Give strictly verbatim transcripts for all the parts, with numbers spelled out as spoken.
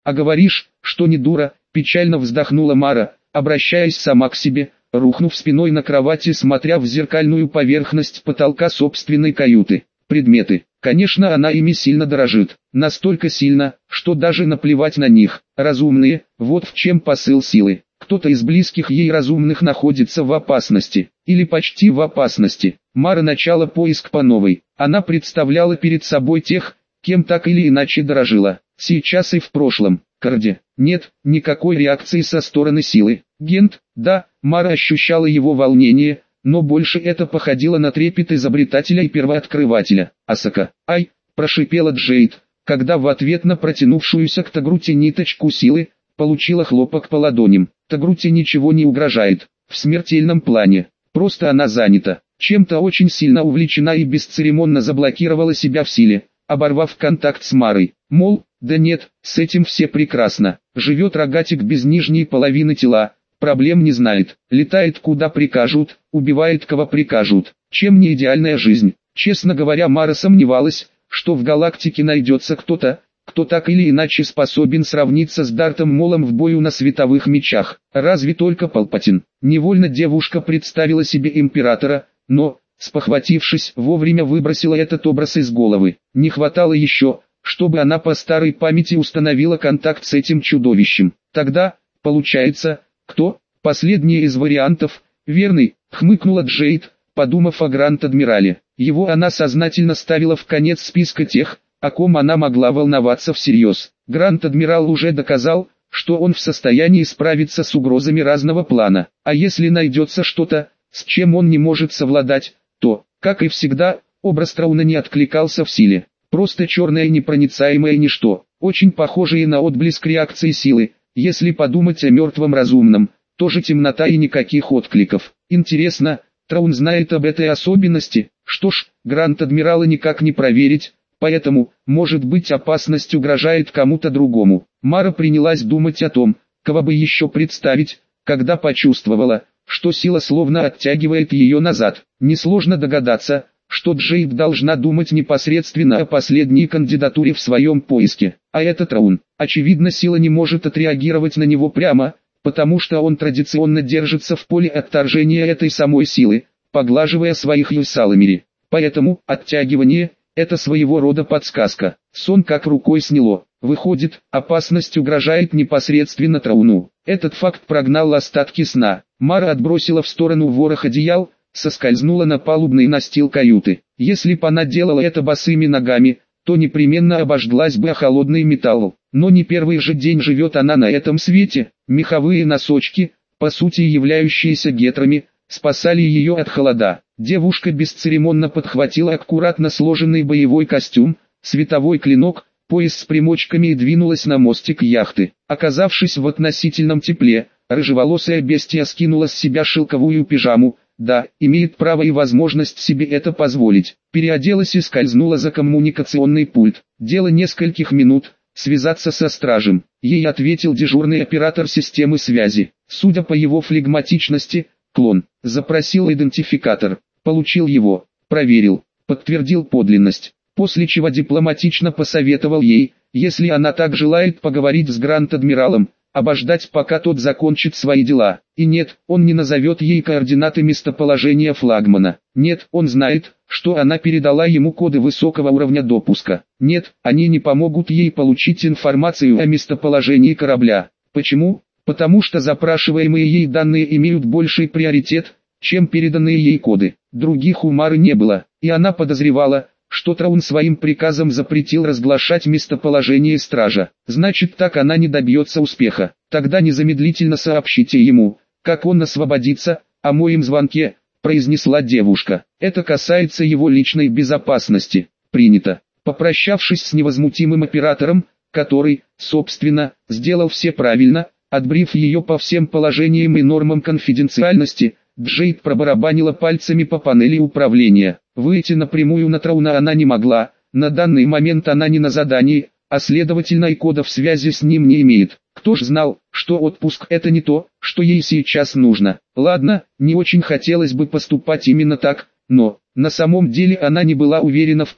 А говоришь, что не дура, печально вздохнула Мара, обращаясь сама к себе, рухнув спиной на кровати, смотря в зеркальную поверхность потолка собственной каюты. Предметы. Конечно, она ими сильно дорожит. Настолько сильно, что даже наплевать на них. Разумные, вот в чем посыл силы. Кто-то из близких ей разумных находится в опасности. Или почти в опасности. Мара начала поиск по новой. Она представляла перед собой тех, кем так или иначе дорожила. Сейчас и в прошлом. Карди. Нет, никакой реакции со стороны силы. Гент. Да, Мара ощущала его волнение, но больше это походило на трепет изобретателя и первооткрывателя. Асака. Ай, прошипела Джейд, когда в ответ на протянувшуюся к Тагруте ниточку силы, получила хлопок по ладоням. Тагруте ничего не угрожает, в смертельном плане, просто она занята, чем-то очень сильно увлечена и бесцеремонно заблокировала себя в силе, оборвав контакт с Марой. Мол, да нет, с этим все прекрасно, живет рогатик без нижней половины тела, проблем не знает, летает куда прикажут, убивает кого прикажут, чем не идеальная жизнь. Честно говоря, Мара сомневалась, что в галактике найдется кто-то, кто так или иначе способен сравниться с Дартом Молом в бою на световых мечах. Разве только Палпатин. Невольно девушка представила себе императора, но, спохватившись, вовремя выбросила этот образ из головы. Не хватало еще, чтобы она по старой памяти установила контакт с этим чудовищем. Тогда, получается, кто? Последний из вариантов, верный, хмыкнула Джейд, подумав о Гранд-Адмирале. Его она сознательно ставила в конец списка тех, о ком она могла волноваться всерьез. Гранд-Адмирал уже доказал, что он в состоянии справиться с угрозами разного плана. А если найдется что-то, с чем он не может совладать, то, как и всегда, образ Трауна не откликался в силе. Просто черное непроницаемое ничто, очень похожее на отблеск реакции силы. Если подумать о мертвом разумном, тоже темнота и никаких откликов. Интересно, Траун знает об этой особенности? Что ж, Гранд-Адмирала никак не проверить. Поэтому, может быть, опасность угрожает кому-то другому. Мара принялась думать о том, кого бы еще представить, когда почувствовала, что сила словно оттягивает ее назад. Несложно догадаться, что Джейд должна думать непосредственно о последней кандидатуре в своем поиске. А это Траун. Очевидно, сила не может отреагировать на него прямо, потому что он традиционно держится в поле отторжения этой самой силы, поглаживая своих юсаламери. Поэтому, оттягивание – это своего рода подсказка. Сон как рукой сняло. Выходит, опасность угрожает непосредственно Трауну. Этот факт прогнал остатки сна. Мара отбросила в сторону ворох одеял, соскользнула на палубный настил каюты. Если б она делала это босыми ногами, то непременно обожглась бы о холодный металл. Но не первый же день живет она на этом свете. Меховые носочки, по сути являющиеся гетрами, спасали ее от холода. Девушка бесцеремонно подхватила аккуратно сложенный боевой костюм, световой клинок, пояс с примочками и двинулась на мостик яхты. Оказавшись в относительном тепле, рыжеволосая бестия скинула с себя шелковую пижаму, да, имеет право и возможность себе это позволить. Переоделась и скользнула за коммуникационный пульт. Дело нескольких минут, связаться со стражем. Ей ответил дежурный оператор системы связи. Судя по его флегматичности, клон. Запросил идентификатор. Получил его, проверил, подтвердил подлинность. После чего дипломатично посоветовал ей, если она так желает поговорить с Гранд-Адмиралом, обождать пока тот закончит свои дела. И нет, он не назовет ей координаты местоположения флагмана. Нет, он знает, что она передала ему коды высокого уровня допуска. Нет, они не помогут ей получить информацию о местоположении корабля. Почему? Потому что запрашиваемые ей данные имеют больший приоритет, чем переданные ей коды. Других у Мары не было, и она подозревала, что Траун своим приказом запретил разглашать местоположение стража. Значит, так она не добьется успеха. Тогда незамедлительно сообщите ему, как он освободится, о моем звонке, произнесла девушка. Это касается его личной безопасности. Принято. Попрощавшись с невозмутимым оператором, который, собственно, сделал все правильно, отбрив ее по всем положениям и нормам конфиденциальности, Джейд пробарабанила пальцами по панели управления. Выйти напрямую на Трауна она не могла, на данный момент она не на задании, а следовательно и кодов связи с ним не имеет. Кто ж знал, что отпуск это не то, что ей сейчас нужно. Ладно, не очень хотелось бы поступать именно так, но, на самом деле она не была уверена в том,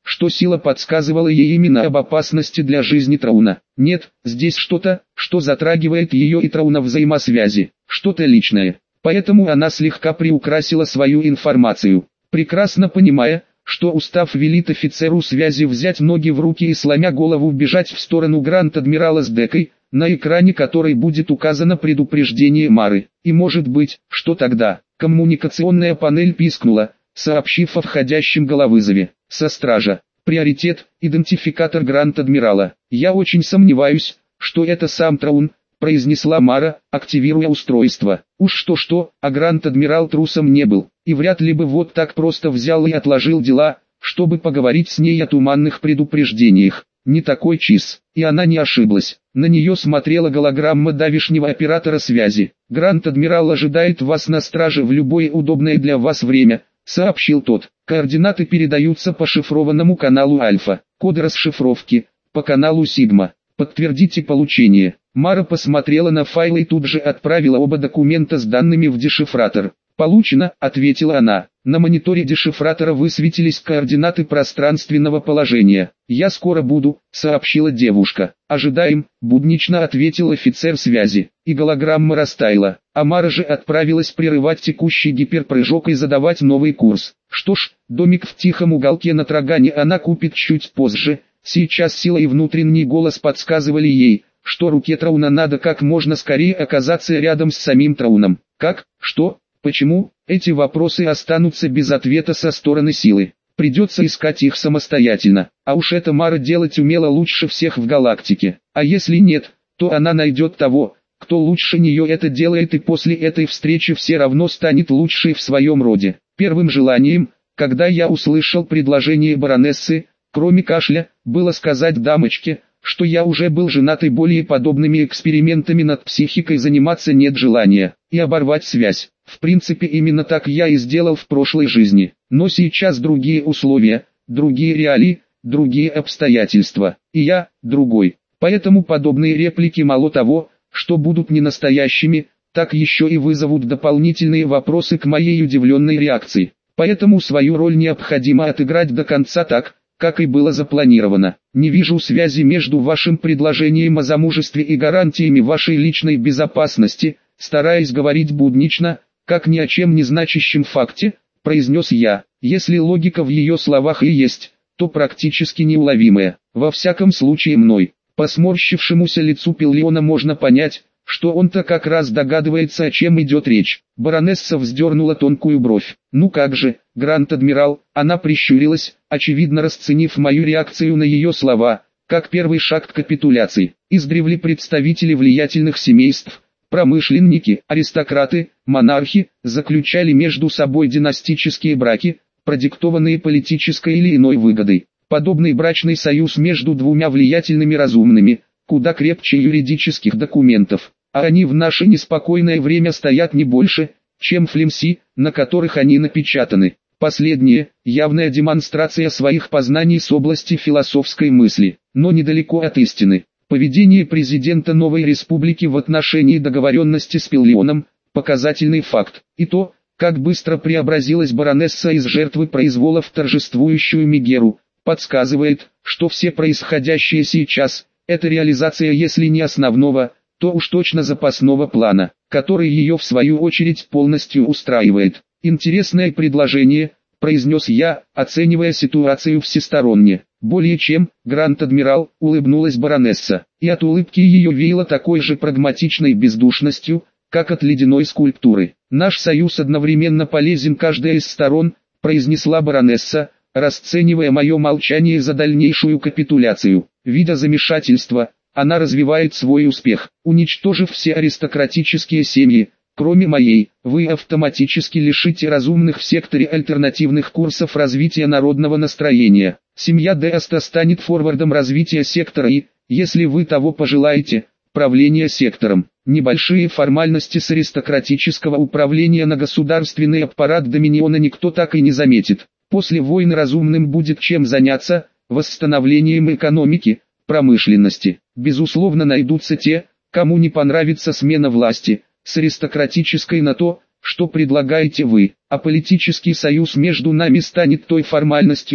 что сила подсказывала ей именно об опасности для жизни Трауна. Нет, здесь что-то, что затрагивает ее и Трауна взаимосвязи, что-то личное. Поэтому она слегка приукрасила свою информацию, прекрасно понимая, что устав велит офицеру связи взять ноги в руки и сломя голову бежать в сторону Гранд-Адмирала с декой, на экране которой будет указано предупреждение Мары. И может быть, что тогда? Коммуникационная панель пискнула, сообщив о входящем головызове. Со стража. Приоритет, идентификатор Гранд-Адмирала. Я очень сомневаюсь, что это сам Траун, произнесла Мара, активируя устройство. Уж что-что, а Гранд-Адмирал трусом не был, и вряд ли бы вот так просто взял и отложил дела, чтобы поговорить с ней о туманных предупреждениях. Не такой чиз, и она не ошиблась. На нее смотрела голограмма давешнего оператора связи. «Гранд-Адмирал ожидает вас на страже в любое удобное для вас время», сообщил тот. «Координаты передаются по шифрованному каналу Альфа. Коды расшифровки по каналу Сигма. Подтвердите получение». Мара посмотрела на файлы и тут же отправила оба документа с данными в дешифратор. «Получено», — ответила она. На мониторе дешифратора высветились координаты пространственного положения. «Я скоро буду», — сообщила девушка. «Ожидаем», — буднично ответил офицер связи. И голограмма растаяла. А Мара же отправилась прерывать текущий гиперпрыжок и задавать новый курс. Что ж, домик в тихом уголке на Трагане она купит чуть позже. Сейчас сила и внутренний голос подсказывали ей, что руке Трауна надо как можно скорее оказаться рядом с самим Трауном. Как? Что? Почему? Эти вопросы останутся без ответа со стороны силы. Придется искать их самостоятельно. А уж это Мара делать умела лучше всех в галактике. А если нет, то она найдет того, кто лучше нее это делает, и после этой встречи все равно станет лучшей в своем роде. Первым желанием, когда я услышал предложение баронессы, кроме кашля, было сказать дамочке, что я уже был женат и более подобными экспериментами над психикой заниматься нет желания, и оборвать связь. В принципе, именно так я и сделал в прошлой жизни. Но сейчас другие условия, другие реалии, другие обстоятельства. И я, другой. Поэтому подобные реплики мало того, что будут не настоящими, так еще и вызовут дополнительные вопросы к моей удивленной реакции. Поэтому свою роль необходимо отыграть до конца так, как и было запланировано. Не вижу связи между вашим предложением о замужестве и гарантиями вашей личной безопасности, стараясь говорить буднично, как ни о чем не значащем факте, произнес я. Если логика в ее словах и есть, то практически неуловимая. Во всяком случае мной, по сморщившемуся лицу Пиллиона можно понять, что он-то как раз догадывается, о чем идет речь. Баронесса вздернула тонкую бровь. «Ну как же, Гранд-Адмирал», она прищурилась, очевидно расценив мою реакцию на ее слова, как первый шаг к капитуляции. Издревле представители влиятельных семейств, промышленники, аристократы, монархи, заключали между собой династические браки, продиктованные политической или иной выгодой. Подобный брачный союз между двумя влиятельными разумными, куда крепче юридических документов. А они в наше неспокойное время стоят не больше, чем флемси, на которых они напечатаны. Последнее – явная демонстрация своих познаний с области философской мысли, но недалеко от истины. Поведение президента Новой Республики в отношении договоренности с Пиллионом – показательный факт. И то, как быстро преобразилась баронесса из жертвы произвола в торжествующую Мегеру, подсказывает, что все происходящее сейчас – это реализация если не основного, то уж точно запасного плана, который ее в свою очередь полностью устраивает. «Интересное предложение», — произнес я, оценивая ситуацию всесторонне. «Более чем, Гранд-Адмирал», — улыбнулась баронесса, и от улыбки ее веяло такой же прагматичной бездушностью, как от ледяной скульптуры. «Наш союз одновременно полезен каждая из сторон», — произнесла баронесса, расценивая мое молчание за дальнейшую капитуляцию. Видя замешательство, она развивает свой успех. Уничтожив все аристократические семьи, кроме моей, вы автоматически лишите разумных в секторе альтернативных курсов развития народного настроения. Семья Деаста станет форвардом развития сектора и, если вы того пожелаете, правления сектором. Небольшие формальности с аристократического управления на государственный аппарат Доминиона никто так и не заметит. После войны разумным будет чем заняться, восстановлением экономики, промышленности. Безусловно найдутся те, кому не понравится смена власти, с аристократической на то, что предлагаете вы, а политический союз между нами станет той формальностью,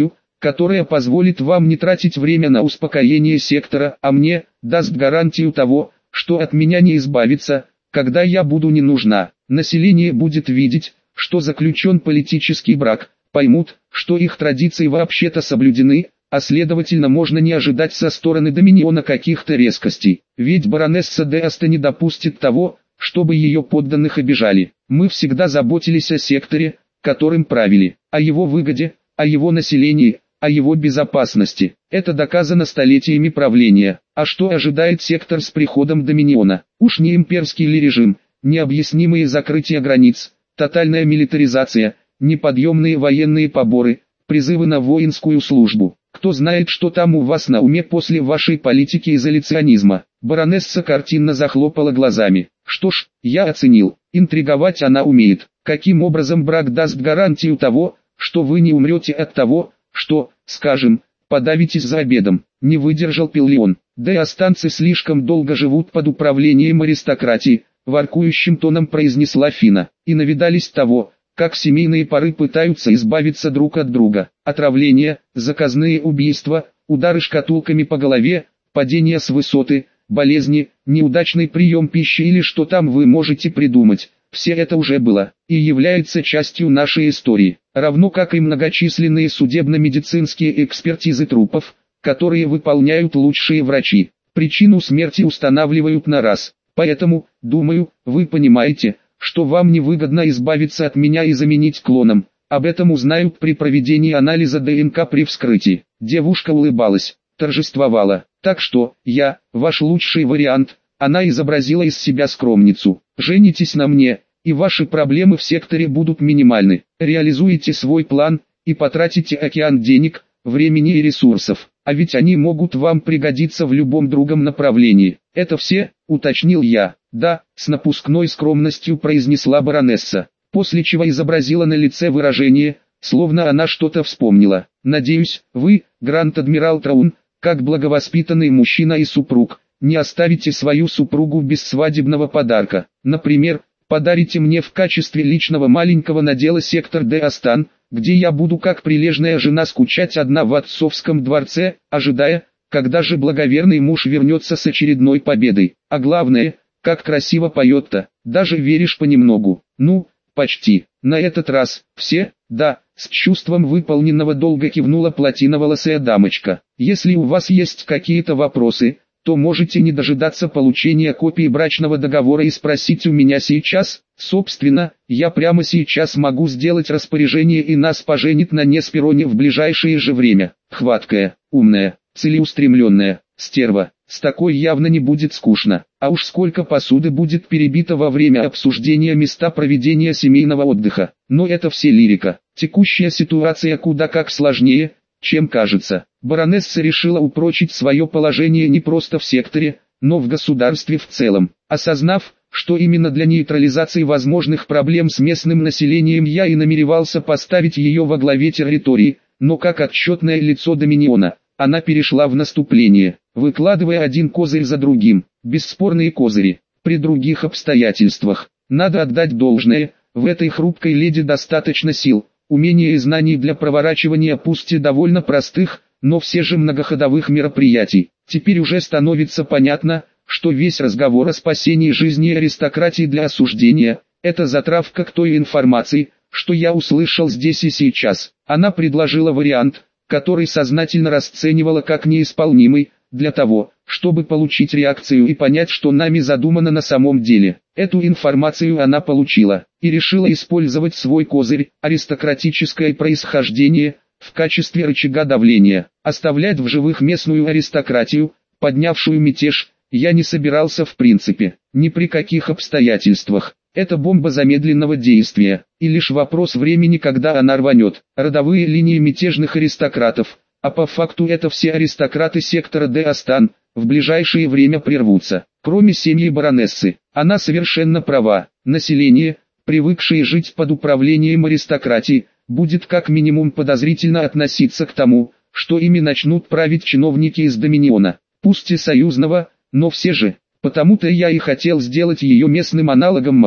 которая позволит вам не тратить время на успокоение сектора, а мне даст гарантию того, что от меня не избавиться, когда я буду не нужна. Население будет видеть, что заключен политический брак, поймут, что их традиции вообще-то соблюдены, а следовательно можно не ожидать со стороны Доминиона каких-то резкостей. Ведь баронесса де Аста не допустит того, чтобы ее подданных обижали. Мы всегда заботились о секторе, которым правили, о его выгоде, о его населении, о его безопасности. Это доказано столетиями правления. А что ожидает сектор с приходом Доминиона? Уж не имперский ли режим, необъяснимые закрытия границ, тотальная милитаризация, неподъемные военные поборы, призывы на воинскую службу. Кто знает, что там у вас на уме после вашей политики изоляционизма. Баронесса картинно захлопала глазами. Что ж, я оценил, интриговать она умеет. Каким образом брак даст гарантию того, что вы не умрете от того, что, скажем, подавитесь за обедом? Не выдержал Пиллион. Да и останцы слишком долго живут под управлением аристократии, воркующим тоном произнесла Фина. И навидались того, как семейные пары пытаются избавиться друг от друга. Отравление, заказные убийства, удары шкатулками по голове, падение с высоты, болезни, неудачный прием пищи или что там вы можете придумать. Все это уже было и является частью нашей истории, равно как и многочисленные судебно-медицинские экспертизы трупов, которые выполняют лучшие врачи. Причину смерти устанавливают на раз. Поэтому, думаю, вы понимаете, что вам невыгодно избавиться от меня и заменить клоном. Об этом узнают при проведении анализа ДНК при вскрытии. Девушка улыбалась, торжествовала. Так что, я, ваш лучший вариант. Она изобразила из себя скромницу. Женитесь на мне, и ваши проблемы в секторе будут минимальны. Реализуете свой план, и потратите океан денег, времени и ресурсов. А ведь они могут вам пригодиться в любом другом направлении. Это все, уточнил я. Да, с напускной скромностью произнесла баронесса, после чего изобразила на лице выражение, словно она что-то вспомнила. Надеюсь, вы, Гранд-адмирал Траун, как благовоспитанный мужчина и супруг, не оставите свою супругу без свадебного подарка. Например, подарите мне в качестве личного маленького надела сектор де Астан, где я буду как прилежная жена скучать одна в отцовском дворце, ожидая, когда же благоверный муж вернется с очередной победой. А главное, как красиво поет-то, даже веришь понемногу. Ну, почти. На этот раз, все, да, с чувством выполненного долга кивнула платиноволосая дамочка. Если у вас есть какие-то вопросы, то можете не дожидаться получения копии брачного договора и спросить у меня сейчас. Собственно, я прямо сейчас могу сделать распоряжение, и нас поженит на Неспероне в ближайшее же время. Хваткая, умная, целеустремленная, стерва. С такой явно не будет скучно. А уж сколько посуды будет перебито во время обсуждения места проведения семейного отдыха. Но это все лирика. Текущая ситуация куда как сложнее, чем кажется. Баронесса решила упрочить свое положение не просто в секторе, но в государстве в целом. Осознав, что именно для нейтрализации возможных проблем с местным населением я и намеревался поставить ее во главе территории, но как отчетное лицо Доминиона, она перешла в наступление, выкладывая один козырь за другим. Бесспорные козыри. При других обстоятельствах, надо отдать должное, в этой хрупкой леди достаточно сил, умения и знаний для проворачивания пусть и довольно простых, но все же многоходовых мероприятий. Теперь уже становится понятно, что весь разговор о спасении жизни аристократии для осуждения – это затравка к той информации, что я услышал здесь и сейчас. Она предложила вариант, который сознательно расценивала как неисполнимый, для того, чтобы получить реакцию и понять, что нами задумано на самом деле. Эту информацию она получила, и решила использовать свой козырь, аристократическое происхождение, в качестве рычага давления. Оставлять в живых местную аристократию, поднявшую мятеж, я не собирался в принципе, ни при каких обстоятельствах. Это бомба замедленного действия, и лишь вопрос времени, когда она рванет. Родовые линии мятежных аристократов, а по факту это все аристократы сектора де Астан, в ближайшее время прервутся. Кроме семьи баронессы, она совершенно права. Население, привыкшее жить под управлением аристократии, будет как минимум подозрительно относиться к тому, что ими начнут править чиновники из Доминиона, пусть и союзного, но все же. Потому-то я и хотел сделать ее местным аналогом Маффа.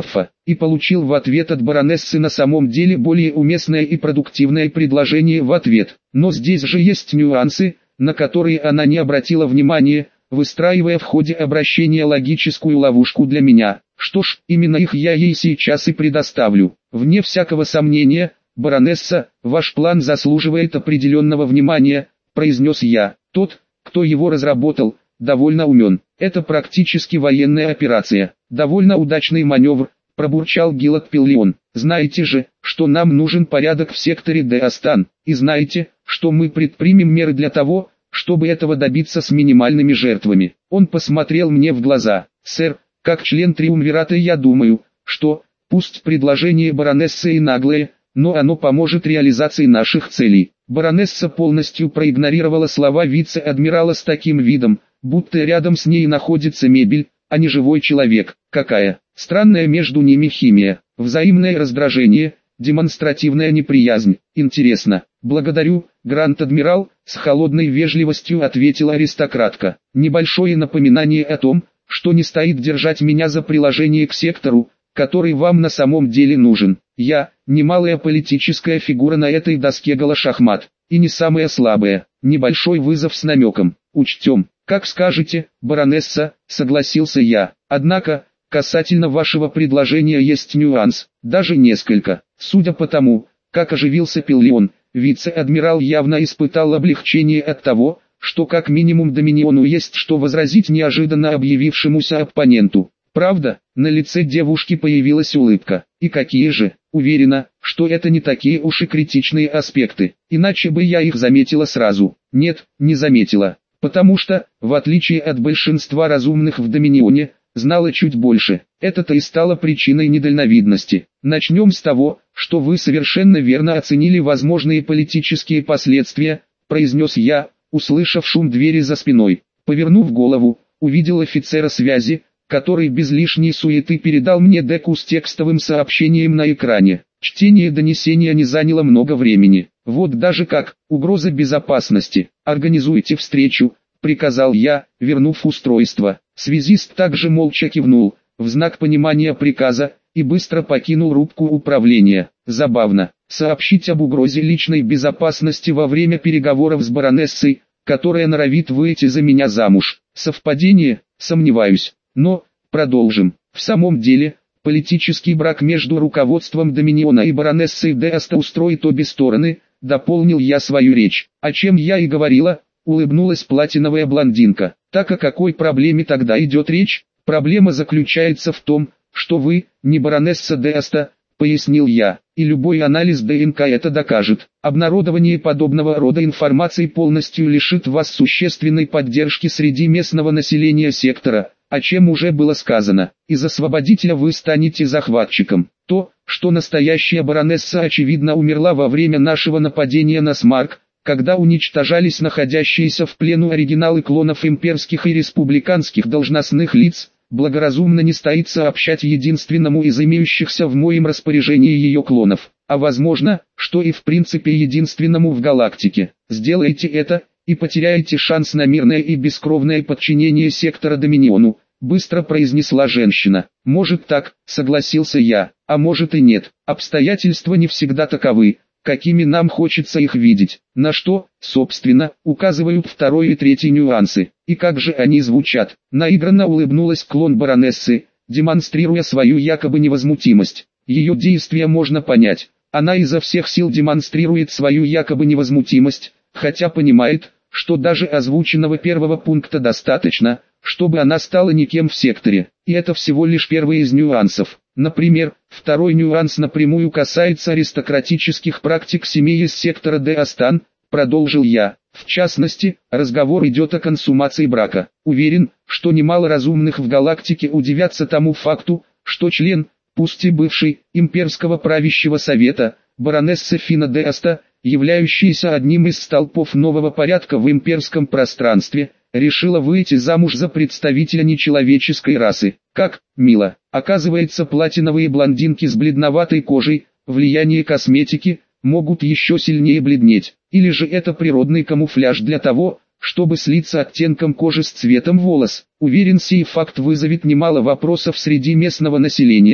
и получил в ответ от баронессы на самом деле более уместное и продуктивное предложение в ответ. Но здесь же есть нюансы, на которые она не обратила внимания, выстраивая в ходе обращения логическую ловушку для меня. Что ж, именно их я ей сейчас и предоставлю. Вне всякого сомнения, баронесса, ваш план заслуживает определенного внимания, произнес я. Тот, кто его разработал, довольно умен. Это практически военная операция. Довольно удачный маневр, пробурчал Гилат Пиллион. Знаете же, что нам нужен порядок в секторе Деастан, и знаете, что мы предпримем меры для того, чтобы этого добиться с минимальными жертвами. Он посмотрел мне в глаза. Сэр, как член Триумвирата я думаю, что, пусть предложение баронессы и наглое, но оно поможет реализации наших целей. Баронесса полностью проигнорировала слова вице-адмирала с таким видом, будто рядом с ней находится мебель, а не живой человек. Какая странная между ними химия, взаимное раздражение, демонстративная неприязнь. Интересно. Благодарю, Гранд-адмирал, с холодной вежливостью ответила аристократка. Небольшое напоминание о том, что не стоит держать меня за приложение к сектору, который вам на самом деле нужен. Я, немалая политическая фигура на этой доске голошахмат, и не самая слабая. Небольшой вызов с намеком. Учтем. Как скажете, баронесса, согласился я. Однако, касательно вашего предложения есть нюанс, даже несколько. Судя по тому, как оживился Пиллион, вице-адмирал явно испытал облегчение от того, что как минимум Доминиону есть что возразить неожиданно объявившемуся оппоненту. Правда, на лице девушки появилась улыбка. И какие же, уверена, что это не такие уж и критичные аспекты, иначе бы я их заметила сразу. Нет, не заметила, потому что, в отличие от большинства разумных в Доминионе, знала чуть больше. Это-то и стало причиной недальновидности. Начнем с того, что вы совершенно верно оценили возможные политические последствия, произнес я, услышав шум двери за спиной. Повернув голову, увидел офицера связи, который без лишней суеты передал мне деку с текстовым сообщением на экране. Чтение донесения не заняло много времени. Вот даже как, угроза безопасности. Организуйте встречу, приказал я, вернув устройство. Связист также молча кивнул, в знак понимания приказа, и быстро покинул рубку управления. Забавно, сообщить об угрозе личной безопасности во время переговоров с баронессой, которая норовит выйти за меня замуж. Совпадение? Сомневаюсь. Но, продолжим. В самом деле, политический брак между руководством Доминиона и баронессой Деаста устроит обе стороны, дополнил я свою речь. О чем я и говорила, улыбнулась платиновая блондинка. Так о какой проблеме тогда идет речь? Проблема заключается в том, что вы, не баронесса Деаста, пояснил я, и любой анализ ДНК это докажет. Обнародование подобного рода информации полностью лишит вас существенной поддержки среди местного населения сектора, о чем уже было сказано. Из освободителя вы станете захватчиком. То, что настоящая баронесса очевидно умерла во время нашего нападения на Смарк, когда уничтожались находящиеся в плену оригиналы клонов имперских и республиканских должностных лиц, благоразумно не стоит сообщать единственному из имеющихся в моем распоряжении ее клонов, а возможно, что и в принципе единственному в галактике. Сделайте это, и потеряете шанс на мирное и бескровное подчинение сектора Доминиону, быстро произнесла женщина. Может так, согласился я, а может и нет. Обстоятельства не всегда таковы, какими нам хочется их видеть. На что, собственно, указывают второй и третий нюансы. И как же они звучат? Наигранно улыбнулась клон баронессы, демонстрируя свою якобы невозмутимость. Ее действия можно понять. Она изо всех сил демонстрирует свою якобы невозмутимость, хотя понимает, что даже озвученного первого пункта достаточно, чтобы она стала никем в секторе. И это всего лишь первый из нюансов. Например, второй нюанс напрямую касается аристократических практик семьи из сектора Деастан, продолжил я. В частности, разговор идет о консумации брака. Уверен, что немало разумных в галактике удивятся тому факту, что член, пусть и бывший, имперского правящего совета, баронесса Фина Деаста, являющаяся одним из столпов нового порядка в имперском пространстве, решила выйти замуж за представителя нечеловеческой расы. Как мило. Оказывается, платиновые блондинки с бледноватой кожей, влияние косметики, могут еще сильнее бледнеть. Или же это природный камуфляж для того, чтобы слиться оттенком кожи с цветом волос. Уверен, сей факт вызовет немало вопросов среди местного населения,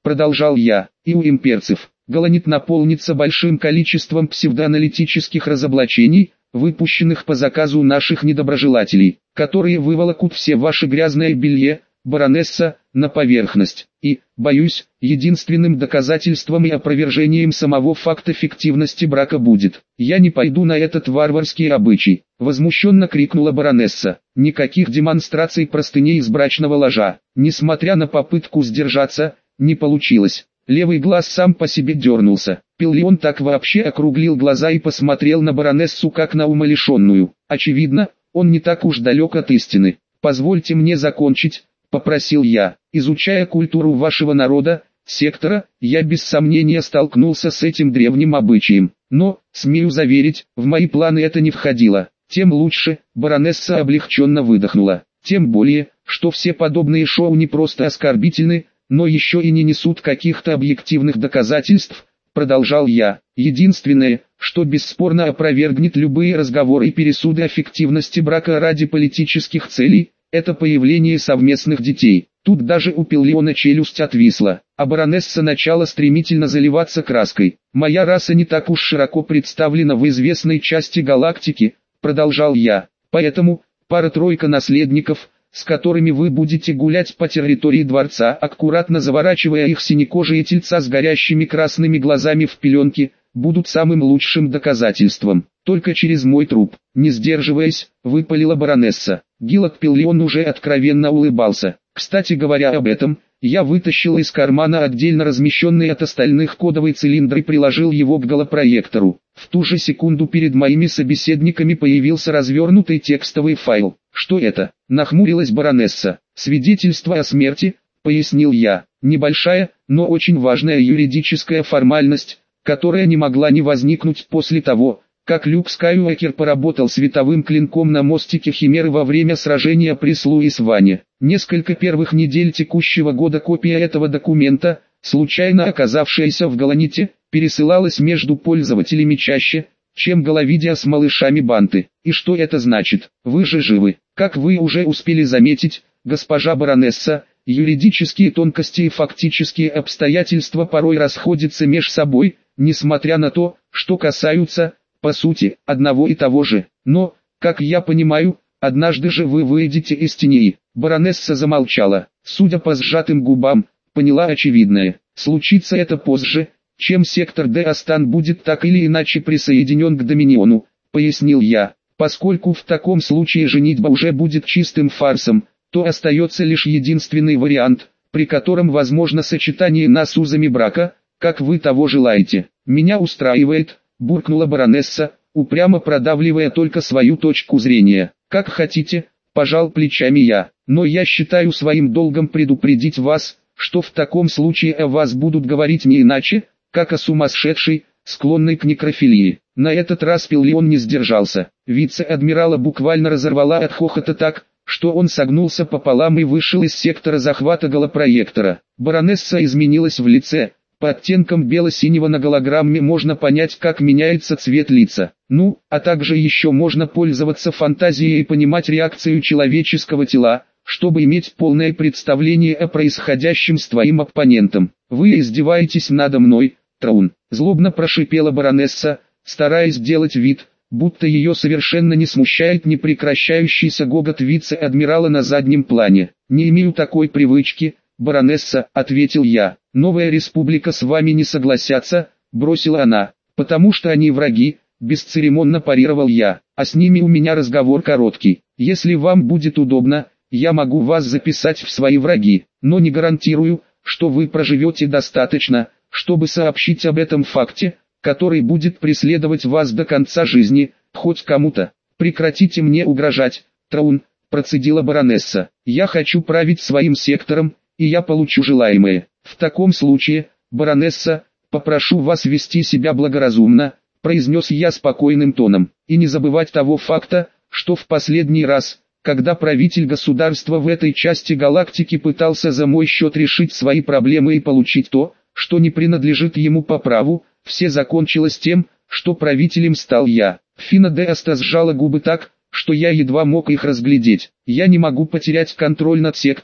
продолжал я, и у имперцев. Галанит наполнится большим количеством псевдоаналитических разоблачений, выпущенных по заказу наших недоброжелателей, которые выволокут все ваше грязное белье, баронесса, на поверхность. И, боюсь, единственным доказательством и опровержением самого факта фиктивности брака будет: «Я не пойду на этот варварский обычай», — возмущенно крикнула баронесса. Никаких демонстраций простыней из брачного ложа. Несмотря на попытку сдержаться, не получилось. Левый глаз сам по себе дернулся. Пиллион так вообще округлил глаза и посмотрел на баронессу как на умалишенную. Очевидно, он не так уж далек от истины. «Позвольте мне закончить», — попросил я. «Изучая культуру вашего народа, сектора, я без сомнения столкнулся с этим древним обычаем. Но, смею заверить, в мои планы это не входило». «Тем лучше», — баронесса облегченно выдохнула. «Тем более, что все подобные шоу не просто оскорбительны, но еще и не несут каких-то объективных доказательств», — продолжал я. «Единственное, что бесспорно опровергнет любые разговоры и пересуды о фиктивности брака ради политических целей, это появление совместных детей». Тут даже у Пиллиона челюсть отвисла, а баронесса начала стремительно заливаться краской. «Моя раса не так уж широко представлена в известной части галактики», — продолжал я. «Поэтому, пара-тройка наследников, с которыми вы будете гулять по территории дворца, аккуратно заворачивая их синекожие тельца с горящими красными глазами в пеленки, будут самым лучшим доказательством. Только через мой труп». Не сдерживаясь, выпалила баронесса. Гилок Пиллион уже откровенно улыбался. «Кстати говоря об этом, я вытащил из кармана отдельно размещенный от остальных кодовый цилиндр и приложил его к голопроектору. В ту же секунду перед моими собеседниками появился развернутый текстовый файл. «Что это?» — нахмурилась баронесса. «Свидетельство о смерти», — пояснил я. «Небольшая, но очень важная юридическая формальность, которая не могла не возникнуть после того, как Люк Скайуокер поработал световым клинком на мостике Химеры во время сражения при Слуис-Ване. Несколько первых недель текущего года копия этого документа, случайно оказавшаяся в Галаните, пересылалась между пользователями чаще, чем Галавидия с малышами Банты. И что это значит? Вы же живы. Как вы уже успели заметить, госпожа баронесса, юридические тонкости и фактические обстоятельства порой расходятся меж собой, несмотря на то, что касаются, по сути, одного и того же. Но, как я понимаю, однажды же вы выйдете из теней». Баронесса замолчала. Судя по сжатым губам, поняла очевидное. Случится это позже, чем сектор Д Астан будет так или иначе присоединен к Доминиону, пояснил я. Поскольку в таком случае женитьба уже будет чистым фарсом, то остается лишь единственный вариант, при котором возможно сочетание нас с узами брака, как вы того желаете. «Меня устраивает», — буркнула баронесса, упрямо продавливая только свою точку зрения. «Как хотите», — пожал плечами я, «но я считаю своим долгом предупредить вас, что в таком случае о вас будут говорить не иначе, как о сумасшедшей, склонной к некрофилии». На этот раз Пиллион не сдержался. Вице-адмирала буквально разорвала от хохота так, что он согнулся пополам и вышел из сектора захвата голопроектора. Баронесса изменилась в лице. По оттенкам бело-синего на голограмме можно понять, как меняется цвет лица. Ну, а также еще можно пользоваться фантазией и понимать реакцию человеческого тела, чтобы иметь полное представление о происходящем с твоим оппонентом. «Вы издеваетесь надо мной, Траун», — злобно прошипела баронесса, стараясь сделать вид, будто ее совершенно не смущает непрекращающийся гогот вице-адмирала на заднем плане. «Не имею такой привычки, баронесса», — ответил я. «Новая республика с вами не согласятся», — бросила она. «Потому что они враги», — бесцеремонно парировал я. «А с ними у меня разговор короткий. Если вам будет удобно, я могу вас записать в свои враги, но не гарантирую, что вы проживете достаточно, чтобы сообщить об этом факте, который будет преследовать вас до конца жизни, хоть кому-то. Прекратите мне угрожать, Траун», — процедила баронесса. «Я хочу править своим сектором, и я получу желаемое. В таком случае, баронесса, попрошу вас вести себя благоразумно», — произнес я спокойным тоном, «и не забывать того факта, что в последний раз, когда правитель государства в этой части галактики пытался за мой счет решить свои проблемы и получить то, что не принадлежит ему по праву, все закончилось тем, что правителем стал я». Фина де Аста сжала губы так, что я едва мог их разглядеть. «Я не могу потерять контроль над сектором»,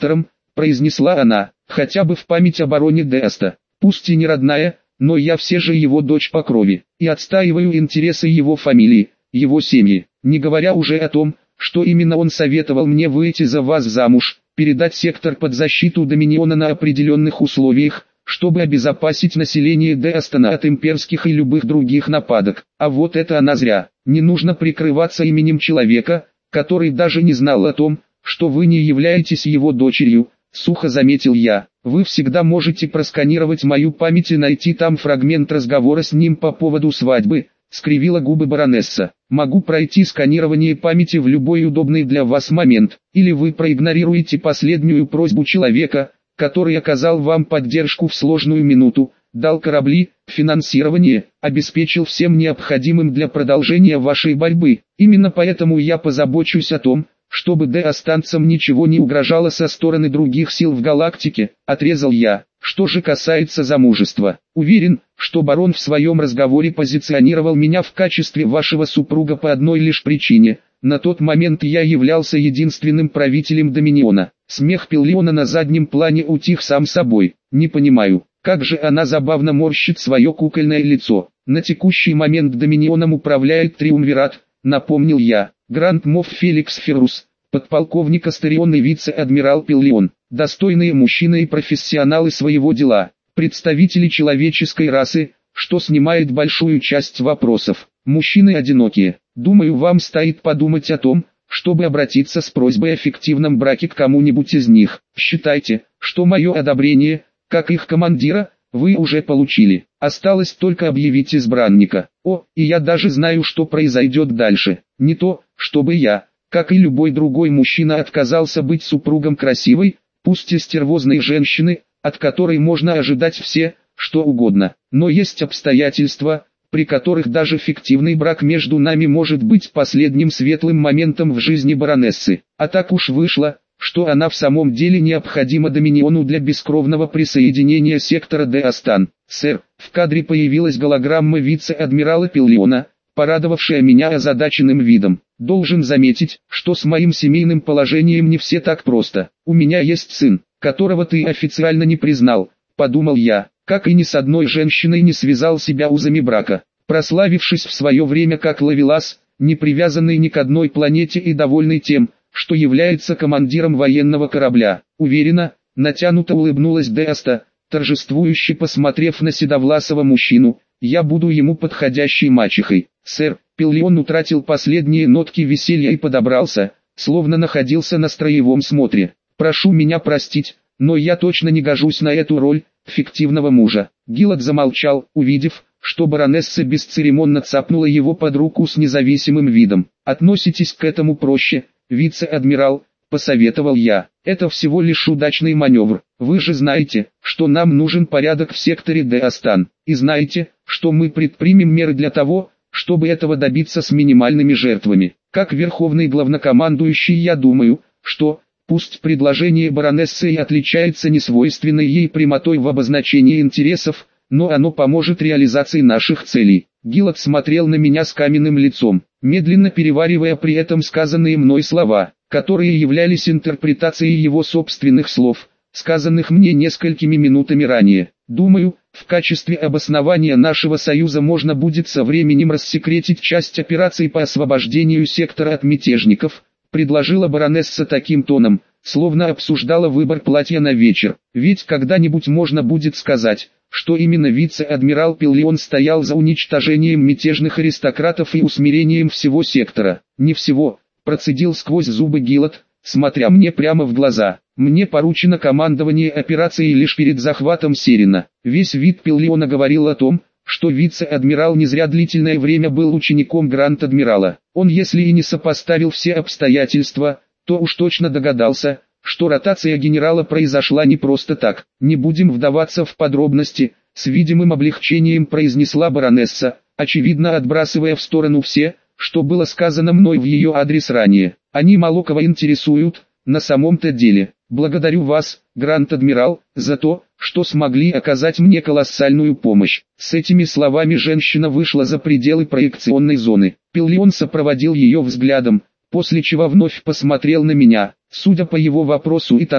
произнесла она, хотя бы в память о бароне Деаста. Пусть и не родная, но я все же его дочь по крови, и отстаиваю интересы его фамилии, его семьи, не говоря уже о том, что именно он советовал мне выйти за вас замуж, передать сектор под защиту Доминиона на определенных условиях, чтобы обезопасить население Деастона от имперских и любых других нападок. А вот это она зря. Не нужно прикрываться именем человека, который даже не знал о том, что вы не являетесь его дочерью, сухо заметил я. Вы всегда можете просканировать мою память и найти там фрагмент разговора с ним по поводу свадьбы, скривила губы баронесса. Могу пройти сканирование памяти в любой удобный для вас момент, или вы проигнорируете последнюю просьбу человека, который оказал вам поддержку в сложную минуту, дал корабли, финансирование, обеспечил всем необходимым для продолжения вашей борьбы. Именно поэтому я позабочусь о том, чтобы деастанцам ничего не угрожало со стороны других сил в галактике, отрезал я. Что же касается замужества, уверен, что барон в своем разговоре позиционировал меня в качестве вашего супруга по одной лишь причине. На тот момент я являлся единственным правителем Доминиона. Смех Пиллиона на заднем плане утих сам собой. Не понимаю, как же она забавно морщит свое кукольное лицо. На текущий момент Доминионом управляет Триумвират, напомнил я. Гранд Мофф Феликс Феррус, подполковник Астерион и вице-адмирал Пиллион. Достойные мужчины и профессионалы своего дела. Представители человеческой расы, что снимает большую часть вопросов. Мужчины одинокие. Думаю, вам стоит подумать о том, чтобы обратиться с просьбой о фиктивном браке к кому-нибудь из них. Считайте, что мое одобрение, как их командира, вы уже получили. Осталось только объявить избранника. О, и я даже знаю, что произойдет дальше. Не то, чтобы я, как и любой другой мужчина, отказался быть супругом красивой, пусть и стервозной женщины, от которой можно ожидать все, что угодно. Но есть обстоятельства, при которых даже фиктивный брак между нами может быть последним светлым моментом в жизни баронессы. А так уж вышло, что она в самом деле необходима Доминиону для бескровного присоединения сектора Деастан. Сэр, в кадре появилась голограмма вице-адмирала Пиллиона, порадовавшая меня озадаченным видом. Должен заметить, что с моим семейным положением не все так просто. У меня есть сын, которого ты официально не признал, подумал я, как и ни с одной женщиной не связал себя узами брака, прославившись в свое время как Лавелас, не привязанный ни к одной планете и довольный тем, что является командиром военного корабля. Уверенно, натянуто улыбнулась Деаста, торжествующе посмотрев на седовласого мужчину. Я буду ему подходящей мачехой. Сэр, Пиллион утратил последние нотки веселья и подобрался, словно находился на строевом смотре. Прошу меня простить, но я точно не гожусь на эту роль фиктивного мужа. Гиллот замолчал, увидев, что баронесса бесцеремонно цапнула его под руку с независимым видом. Относитесь к этому проще, вице-адмирал, посоветовал я. Это всего лишь удачный маневр. Вы же знаете, что нам нужен порядок в секторе Деастан. И знаете, что мы предпримем меры для того, чтобы этого добиться с минимальными жертвами. Как верховный главнокомандующий я думаю, что, пусть предложение баронессы и отличается несвойственной ей прямотой в обозначении интересов, но оно поможет реализации наших целей. Гиллот смотрел на меня с каменным лицом, медленно переваривая при этом сказанные мной слова, которые являлись интерпретацией его собственных слов, сказанных мне несколькими минутами ранее. Думаю, в качестве обоснования нашего союза можно будет со временем рассекретить часть операций по освобождению сектора от мятежников, предложила баронесса таким тоном, словно обсуждала выбор платья на вечер. Ведь когда-нибудь можно будет сказать, что именно вице-адмирал Пиллион стоял за уничтожением мятежных аристократов и усмирением всего сектора. Не всего, процедил сквозь зубы Гиллот, смотря мне прямо в глаза. Мне поручено командование операцией лишь перед захватом Серина. Весь вид Пиллиона говорил о том, что вице-адмирал не зря длительное время был учеником гранд-адмирала. Он, если и не сопоставил все обстоятельства, то уж точно догадался, что ротация генерала произошла не просто так. Не будем вдаваться в подробности, с видимым облегчением произнесла баронесса, очевидно отбрасывая в сторону все, что было сказано мной в ее адрес ранее. Они мало кого интересуют, на самом-то деле. Благодарю вас, гранд-адмирал, за то, что смогли оказать мне колоссальную помощь. С этими словами женщина вышла за пределы проекционной зоны. Пиллион сопроводил ее взглядом, после чего вновь посмотрел на меня. Судя по его вопросу и тону,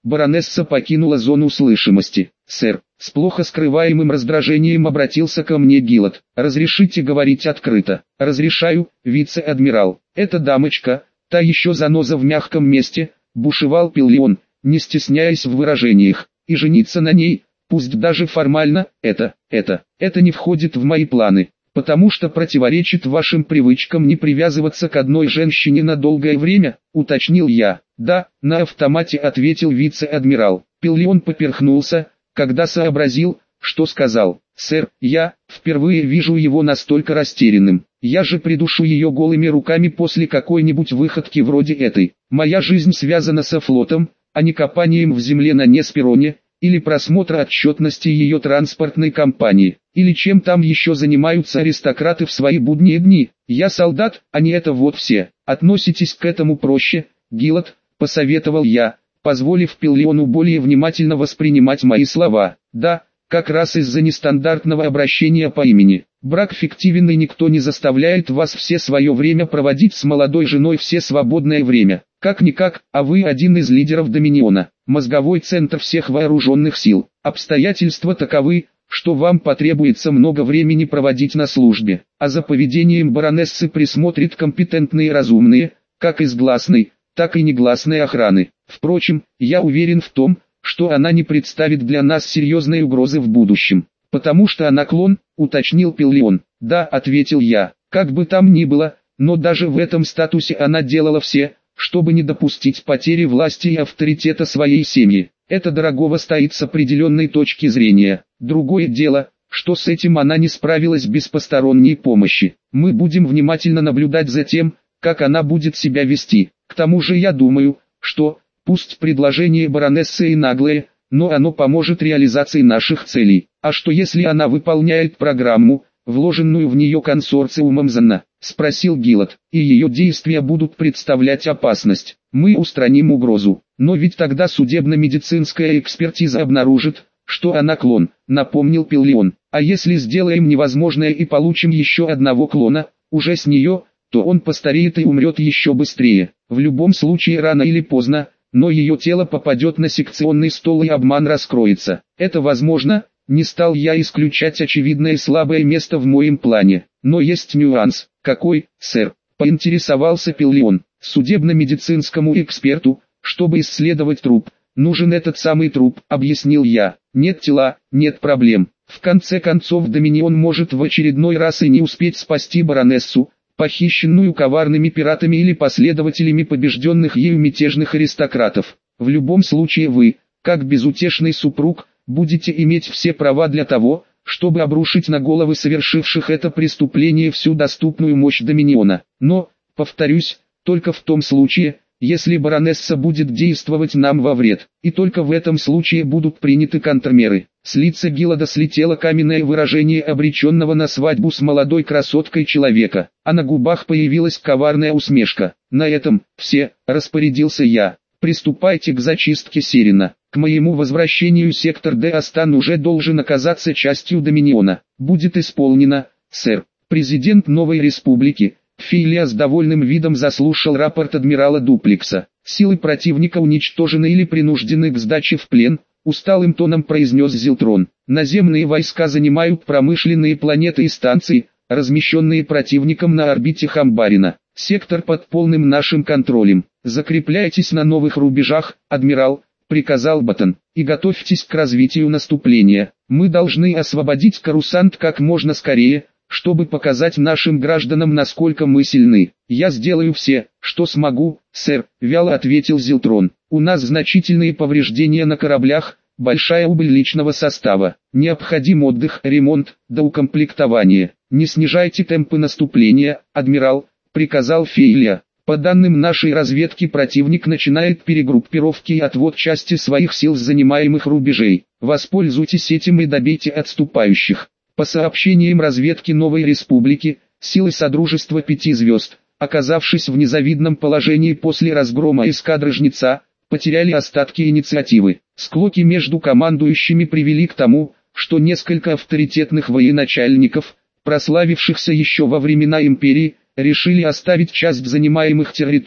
Баронесса покинула зону слышимости. «Сэр», с плохо скрываемым раздражением обратился ко мне Гиллот. «Разрешите говорить открыто?» «Разрешаю, вице-адмирал. Эта дамочка, та еще заноза в мягком месте», бушевал Пиллион, не стесняясь в выражениях. «И жениться на ней, пусть даже формально, это, это, это не входит в мои планы, потому что противоречит вашим привычкам не привязываться к одной женщине на долгое время», уточнил я. «Да», на автомате ответил вице-адмирал. Пиллион поперхнулся, когда сообразил, что сказал. «Сэр, я впервые вижу его настолько растерянным. Я же придушу ее голыми руками после какой-нибудь выходки вроде этой. Моя жизнь связана со флотом, а не копанием в земле на Неспероне, или просмотра отчетности ее транспортной компании, или чем там еще занимаются аристократы в свои будние дни. Я солдат, а не это вот все. Относитесь к этому проще, Гиллот», посоветовал я, позволив Пиллиону более внимательно воспринимать мои слова. «Да, как раз из-за нестандартного обращения по имени. Брак фиктивный, никто не заставляет вас все свое время проводить с молодой женой все свободное время. Как-никак, а вы один из лидеров Доминиона, мозговой центр всех вооруженных сил. Обстоятельства таковы, что вам потребуется много времени проводить на службе, а за поведением баронессы присмотрят компетентные и разумные, как из гласной, так и негласной охраны. Впрочем, я уверен в том, что она не представит для нас серьезной угрозы в будущем, потому что она клон», уточнил Пиллион. «Да», ответил я, «как бы там ни было, но даже в этом статусе она делала все, чтобы не допустить потери власти и авторитета своей семьи. Это дорогого стоит с определенной точки зрения. Другое дело, что с этим она не справилась без посторонней помощи. Мы будем внимательно наблюдать за тем, как она будет себя вести. К тому же я думаю, что, пусть предложение баронессы и наглое, но оно поможет реализации наших целей. А что если она выполняет программу, вложенную в нее консорциумом Занна?» спросил Гиллот, «и ее действия будут представлять опасность. Мы устраним угрозу, но ведь тогда судебно-медицинская экспертиза обнаружит, что она клон», напомнил Пиллион. «А если сделаем невозможное и получим еще одного клона, уже с нее, то он постареет и умрет еще быстрее. В любом случае рано или поздно, но ее тело попадет на секционный стол и обман раскроется. Это возможно». Не стал я исключать очевидное слабое место в моем плане, но есть нюанс. «Какой, сэр?» – поинтересовался Пиллион. «Судебно-медицинскому эксперту, чтобы исследовать труп, нужен этот самый труп», – объяснил я. «Нет тела, нет проблем. В конце концов Доминион может в очередной раз и не успеть спасти баронессу, похищенную коварными пиратами или последователями побежденных ею мятежных аристократов. В любом случае вы, как безутешный супруг, будете иметь все права для того, чтобы обрушить на головы совершивших это преступление всю доступную мощь Доминиона. Но, повторюсь, только в том случае, если баронесса будет действовать нам во вред, и только в этом случае будут приняты контрмеры». С лица Гиллода слетело каменное выражение обреченного на свадьбу с молодой красоткой человека, а на губах появилась коварная усмешка. «На этом все», — распорядился я. «Приступайте к зачистке Серина. К моему возвращению сектор Д Астан уже должен оказаться частью Доминиона». «Будет исполнено, сэр». Президент Новой Республики, Филия с довольным видом заслушал рапорт адмирала Дуплекса. «Силы противника уничтожены или принуждены к сдаче в плен», усталым тоном произнес Зилтрон. «Наземные войска занимают промышленные планеты и станции, размещенные противником на орбите Хамбарина. Сектор под полным нашим контролем. Закрепляйтесь на новых рубежах, адмирал», — приказал Баттон, — «и готовьтесь к развитию наступления. Мы должны освободить Корусант как можно скорее, чтобы показать нашим гражданам, насколько мы сильны». «Я сделаю все, что смогу, сэр», — вяло ответил Зилтрон. «У нас значительные повреждения на кораблях, большая убыль личного состава. Необходим отдых, ремонт, доукомплектование. Не снижайте темпы наступления, адмирал», — приказал Филия. «По данным нашей разведки, противник начинает перегруппировки и отвод части своих сил с занимаемых рубежей. Воспользуйтесь этим и добейте отступающих». По сообщениям разведки Новой Республики, силы Содружества Пяти Звезд, оказавшись в незавидном положении после разгрома эскадры Жнеца, потеряли остатки инициативы. Склоки между командующими привели к тому, что несколько авторитетных военачальников, прославившихся еще во времена империи, решили оставить часть занимаемых территорий,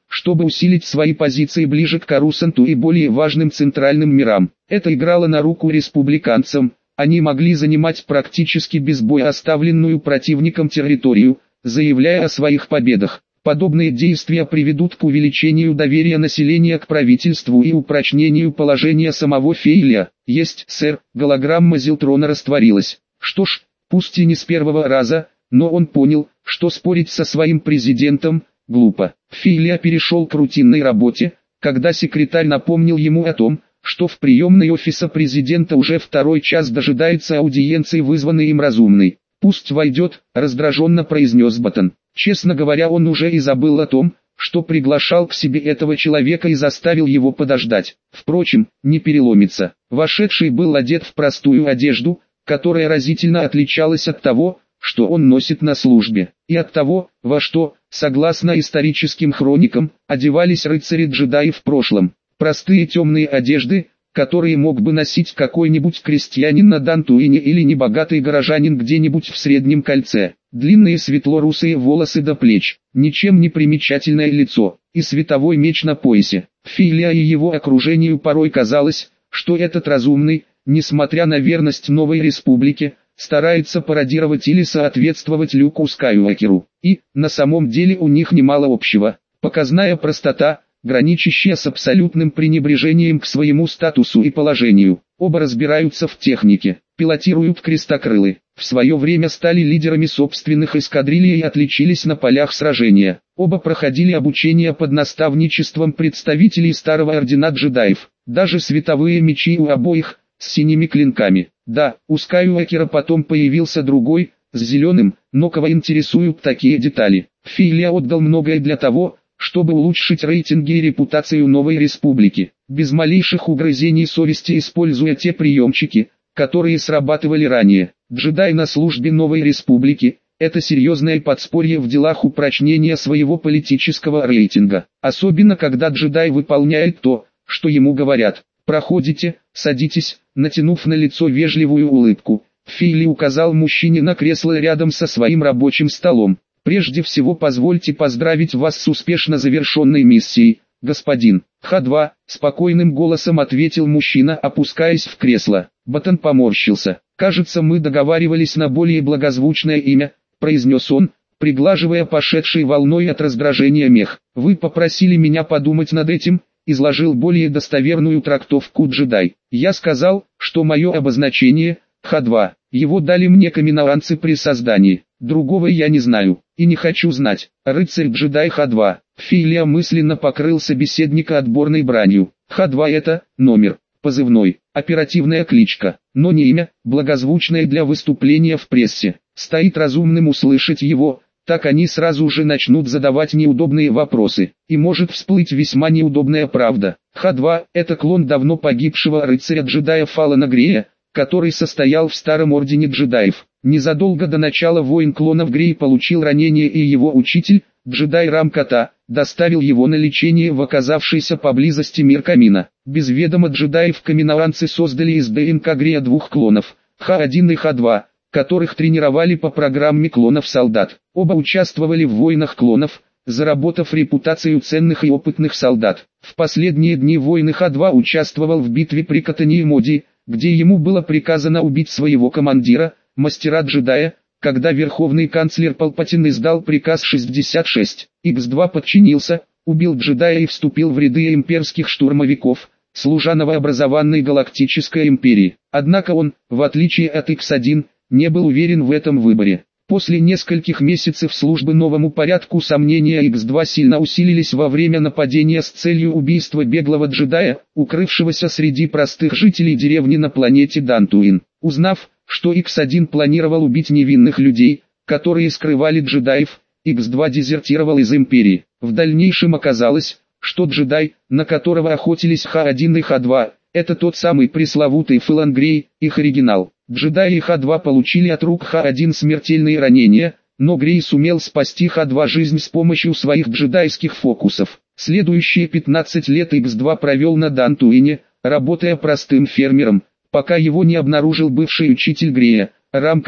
чтобы усилить свои позиции ближе к Корусанту и более важным центральным мирам. Это играло на руку республиканцам, они могли занимать практически без боя оставленную противником территорию, заявляя о своих победах. Подобные действия приведут к увеличению доверия населения к правительству и упрочнению положения самого Фейля. Есть, сэр, голограмма Зилтрона растворилась. Что ж, пусть и не с первого раза, но он понял, что спорить со своим президентом глупо. Фейля перешел к рутинной работе, когда секретарь напомнил ему о том, что в приемной офиса президента уже второй час дожидается аудиенции, вызванной им разумной. «Пусть войдет», — раздраженно произнес Баттон. Честно говоря, он уже и забыл о том, что приглашал к себе этого человека и заставил его подождать. Впрочем, не переломится. Вошедший был одет в простую одежду, которая разительно отличалась от того, что он носит на службе, и от того, во что, согласно историческим хроникам, одевались рыцари-джедаи в прошлом. Простые темные одежды, которые мог бы носить какой-нибудь крестьянин на Дантуине или небогатый горожанин где-нибудь в Среднем Кольце. Длинные светло-русые волосы до плеч, ничем не примечательное лицо, и световой меч на поясе. Фейля и его окружению порой казалось, что этот разумный, несмотря на верность новой республике, старается пародировать или соответствовать Люку Скайуокеру. И, на самом деле, у них немало общего. Показная простота, граничащая с абсолютным пренебрежением к своему статусу и положению. Оба разбираются в технике, пилотируют крестокрылы, в свое время стали лидерами собственных эскадрилий и отличились на полях сражения. Оба проходили обучение под наставничеством представителей старого ордена джедаев. Даже световые мечи у обоих, с синими клинками. Да, у Скайуокера потом появился другой, с зеленым, но кого интересуют такие детали? Фейля отдал многое для того, чтобы улучшить рейтинги и репутацию новой республики, без малейших угрызений совести используя те приемчики, которые срабатывали ранее. Джедай на службе новой республики – это серьезное подспорье в делах упрочнения своего политического рейтинга, особенно когда джедай выполняет то, что ему говорят. «Проходите, садитесь», натянув на лицо вежливую улыбку, Фейли указал мужчине на кресло рядом со своим рабочим столом. «Прежде всего позвольте поздравить вас с успешно завершенной миссией, господин». Ха два, спокойным голосом ответил мужчина, опускаясь в кресло. Баттон поморщился. «Кажется, мы договаривались на более благозвучное имя», произнес он, приглаживая пошедшей волной от раздражения мех. «Вы попросили меня подумать над этим», изложил более достоверную трактовку джедай. «Я сказал, что мое обозначение – Ха два. Его дали мне каминаанцы при создании. Другого я не знаю, и не хочу знать. Рыцарь-джедай Ха два». Фейля мысленно покрыл собеседника отборной бранью. Ха два это номер, позывной, оперативная кличка, но не имя, благозвучное для выступления в прессе. Стоит разумным услышать его, так они сразу же начнут задавать неудобные вопросы, и может всплыть весьма неудобная правда. Ха два это клон давно погибшего рыцаря-джедая Фалана Грея, который состоял в старом ордене джедаев. Незадолго до начала войн клонов Грей получил ранение, и его учитель, джедай Рамката, доставил его на лечение в оказавшийся поблизости мир Камина. Без ведома джедаев каминаанцы создали из ДНК Грея двух клонов, Ха один и Ха два, которых тренировали по программе клонов-солдат. Оба участвовали в войнах клонов, заработав репутацию ценных и опытных солдат. В последние дни войны Ха два участвовал в битве при Катании-Моди, где ему было приказано убить своего командира, мастера-джедая, когда верховный канцлер Палпатин издал приказ шестьдесят шесть. икс два подчинился, убил джедая и вступил в ряды имперских штурмовиков, служа новообразованной галактической империи. Однако он, в отличие от икс один, не был уверен в этом выборе. После нескольких месяцев службы новому порядку сомнения икс два сильно усилились во время нападения с целью убийства беглого джедая, укрывшегося среди простых жителей деревни на планете Дантуин. Узнав, что икс один планировал убить невинных людей, которые скрывали джедаев, икс два дезертировал из Империи. В дальнейшем оказалось, что джедай, на которого охотились Ха один и Ха два, это тот самый пресловутый Фалан Грей, их оригинал. Джедаи Ха два получили от рук Ха один смертельные ранения, но Грей сумел спасти Ха два жизнь с помощью своих джедайских фокусов. Следующие пятнадцать лет икс два провел на Дантуине, работая простым фермером, пока его не обнаружил бывший учитель Грея, Рамката.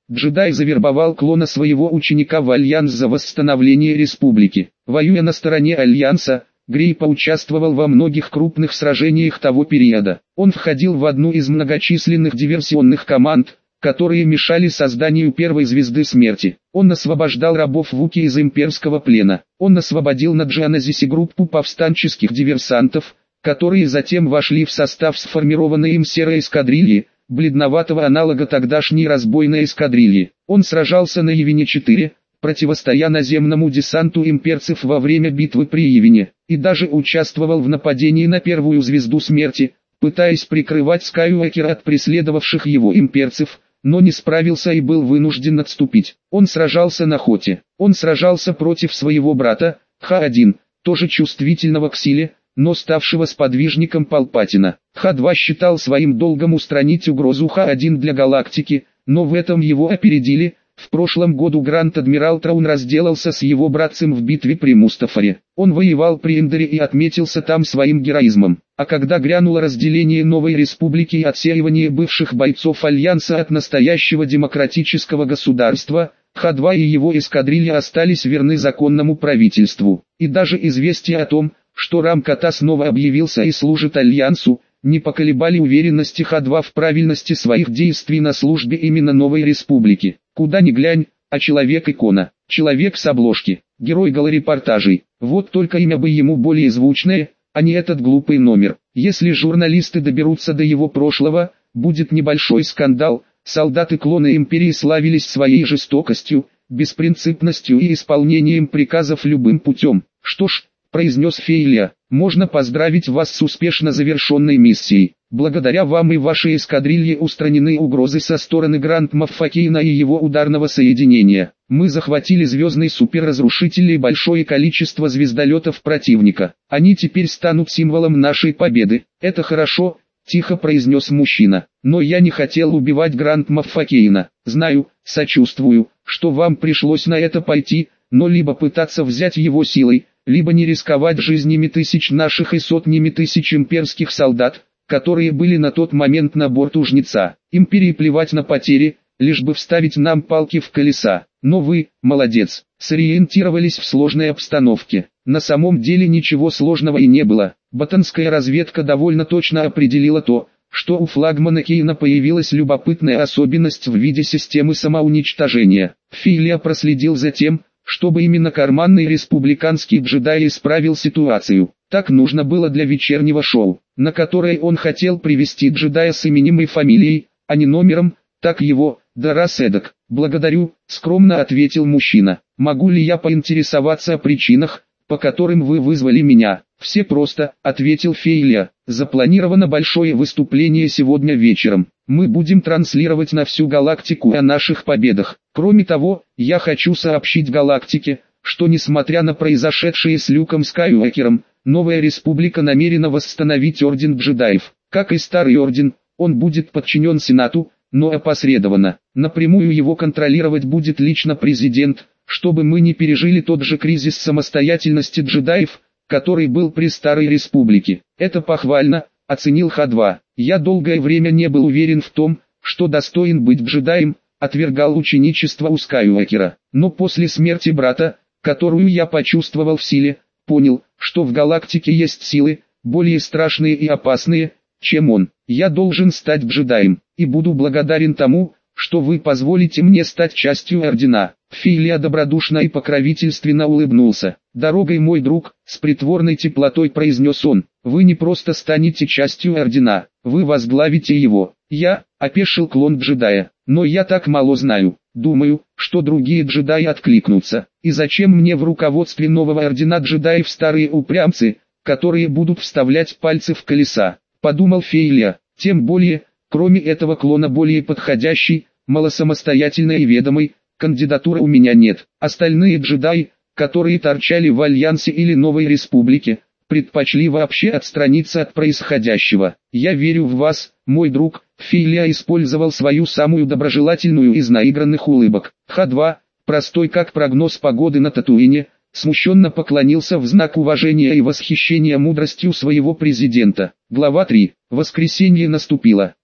Джедай завербовал клона своего ученика в Альянс за восстановление республики. Воюя на стороне Альянса, Грей поучаствовал во многих крупных сражениях того периода. Он входил в одну из многочисленных диверсионных команд, которые мешали созданию первой звезды смерти. Он освобождал рабов Вуки из имперского плена. Он освободил на Джианазисе группу повстанческих диверсантов, которые затем вошли в состав сформированной им серой эскадрильи, бледноватого аналога тогдашней разбойной эскадрильи. Он сражался на Явине четыре, противостоя наземному десанту имперцев во время битвы при Явине, и даже участвовал в нападении на первую звезду смерти, пытаясь прикрывать Скайуокера от преследовавших его имперцев, но не справился и был вынужден отступить. Он сражался на Хоте. Он сражался против своего брата, Ха один, тоже чувствительного к силе, но ставшего сподвижником Палпатина. Ха два считал своим долгом устранить угрозу Ха один для галактики, но в этом его опередили. В прошлом году Гранд-Адмирал Траун разделался с его братцем в битве при Мустафаре. Он воевал при Эндоре и отметился там своим героизмом. А когда грянуло разделение новой республики и отсеивание бывших бойцов Альянса от настоящего демократического государства, Ха два и его эскадрилья остались верны законному правительству. И даже известие о том, что Рам-Кота снова объявился и служит Альянсу, не поколебали уверенности Ха два в правильности своих действий на службе именно новой республики. Куда ни глянь, а человек-икона, человек с обложки, герой голорепортажей. Вот только имя бы ему более звучное, а не этот глупый номер. Если журналисты доберутся до его прошлого, будет небольшой скандал. Солдаты клона Империи славились своей жестокостью, беспринципностью и исполнением приказов любым путем. Что ж, произнес Фейлия, можно поздравить вас с успешно завершенной миссией. Благодаря вам и вашей эскадрилье устранены угрозы со стороны Гранд Моффа Кейна и его ударного соединения. Мы захватили звездный суперразрушитель и большое количество звездолетов противника. Они теперь станут символом нашей победы. Это хорошо, тихо произнес мужчина. Но я не хотел убивать Гранд Моффа Кейна. Знаю, сочувствую, что вам пришлось на это пойти, но либо пытаться взять его силой, либо не рисковать жизнями тысяч наших и сотнями тысяч имперских солдат, которые были на тот момент на борту Жнеца. Империи плевать на потери, лишь бы вставить нам палки в колеса. Но вы, молодец, сориентировались в сложной обстановке. На самом деле ничего сложного и не было. Ботанская разведка довольно точно определила то, что у флагмана Кейна появилась любопытная особенность в виде системы самоуничтожения. Фейлия проследил за тем, чтобы именно карманный республиканский джедай исправил ситуацию. Так нужно было для вечернего шоу, на которое он хотел привести джедая с именем и фамилией, а не номером, так его, да раз эдак. Благодарю, скромно ответил мужчина. Могу ли я поинтересоваться о причинах, по которым вы вызвали меня? Все просто, ответил Фейлия. Запланировано большое выступление сегодня вечером. Мы будем транслировать на всю галактику о наших победах. Кроме того, я хочу сообщить галактике, что несмотря на произошедшее с Люком Скайуокером, новая республика намерена восстановить Орден Джедаев. Как и Старый Орден, он будет подчинен Сенату, но опосредованно. Напрямую его контролировать будет лично президент, чтобы мы не пережили тот же кризис самостоятельности джедаев, который был при Старой Республике. Это похвально, оценил Ха два. Я долгое время не был уверен в том, что достоин быть джедаем, отвергал ученичество у Скайуокера. Но после смерти брата, которую я почувствовал в силе, понял, что в галактике есть силы, более страшные и опасные, чем он. Я должен стать джедаем, и буду благодарен тому, что вы позволите мне стать частью Ордена. Фейлия добродушно и покровительственно улыбнулся. «Дорогой, мой друг», с притворной теплотой произнес он, «вы не просто станете частью Ордена, вы возглавите его». Я, опешил клон джедая, но я так мало знаю. Думаю, что другие джедаи откликнутся. И зачем мне в руководстве нового Ордена джедаев старые упрямцы, которые будут вставлять пальцы в колеса? Подумал Фейлия. Тем более, кроме этого клона более подходящий, малосамостоятельной и ведомой, кандидатуры у меня нет. Остальные джедаи, которые торчали в Альянсе или Новой Республике, предпочли вообще отстраниться от происходящего. Я верю в вас, мой друг. Фейлия использовал свою самую доброжелательную из наигранных улыбок. Ха два, простой как прогноз погоды на Татуине, смущенно поклонился в знак уважения и восхищения мудростью своего президента. Глава три. Воскресенье наступило.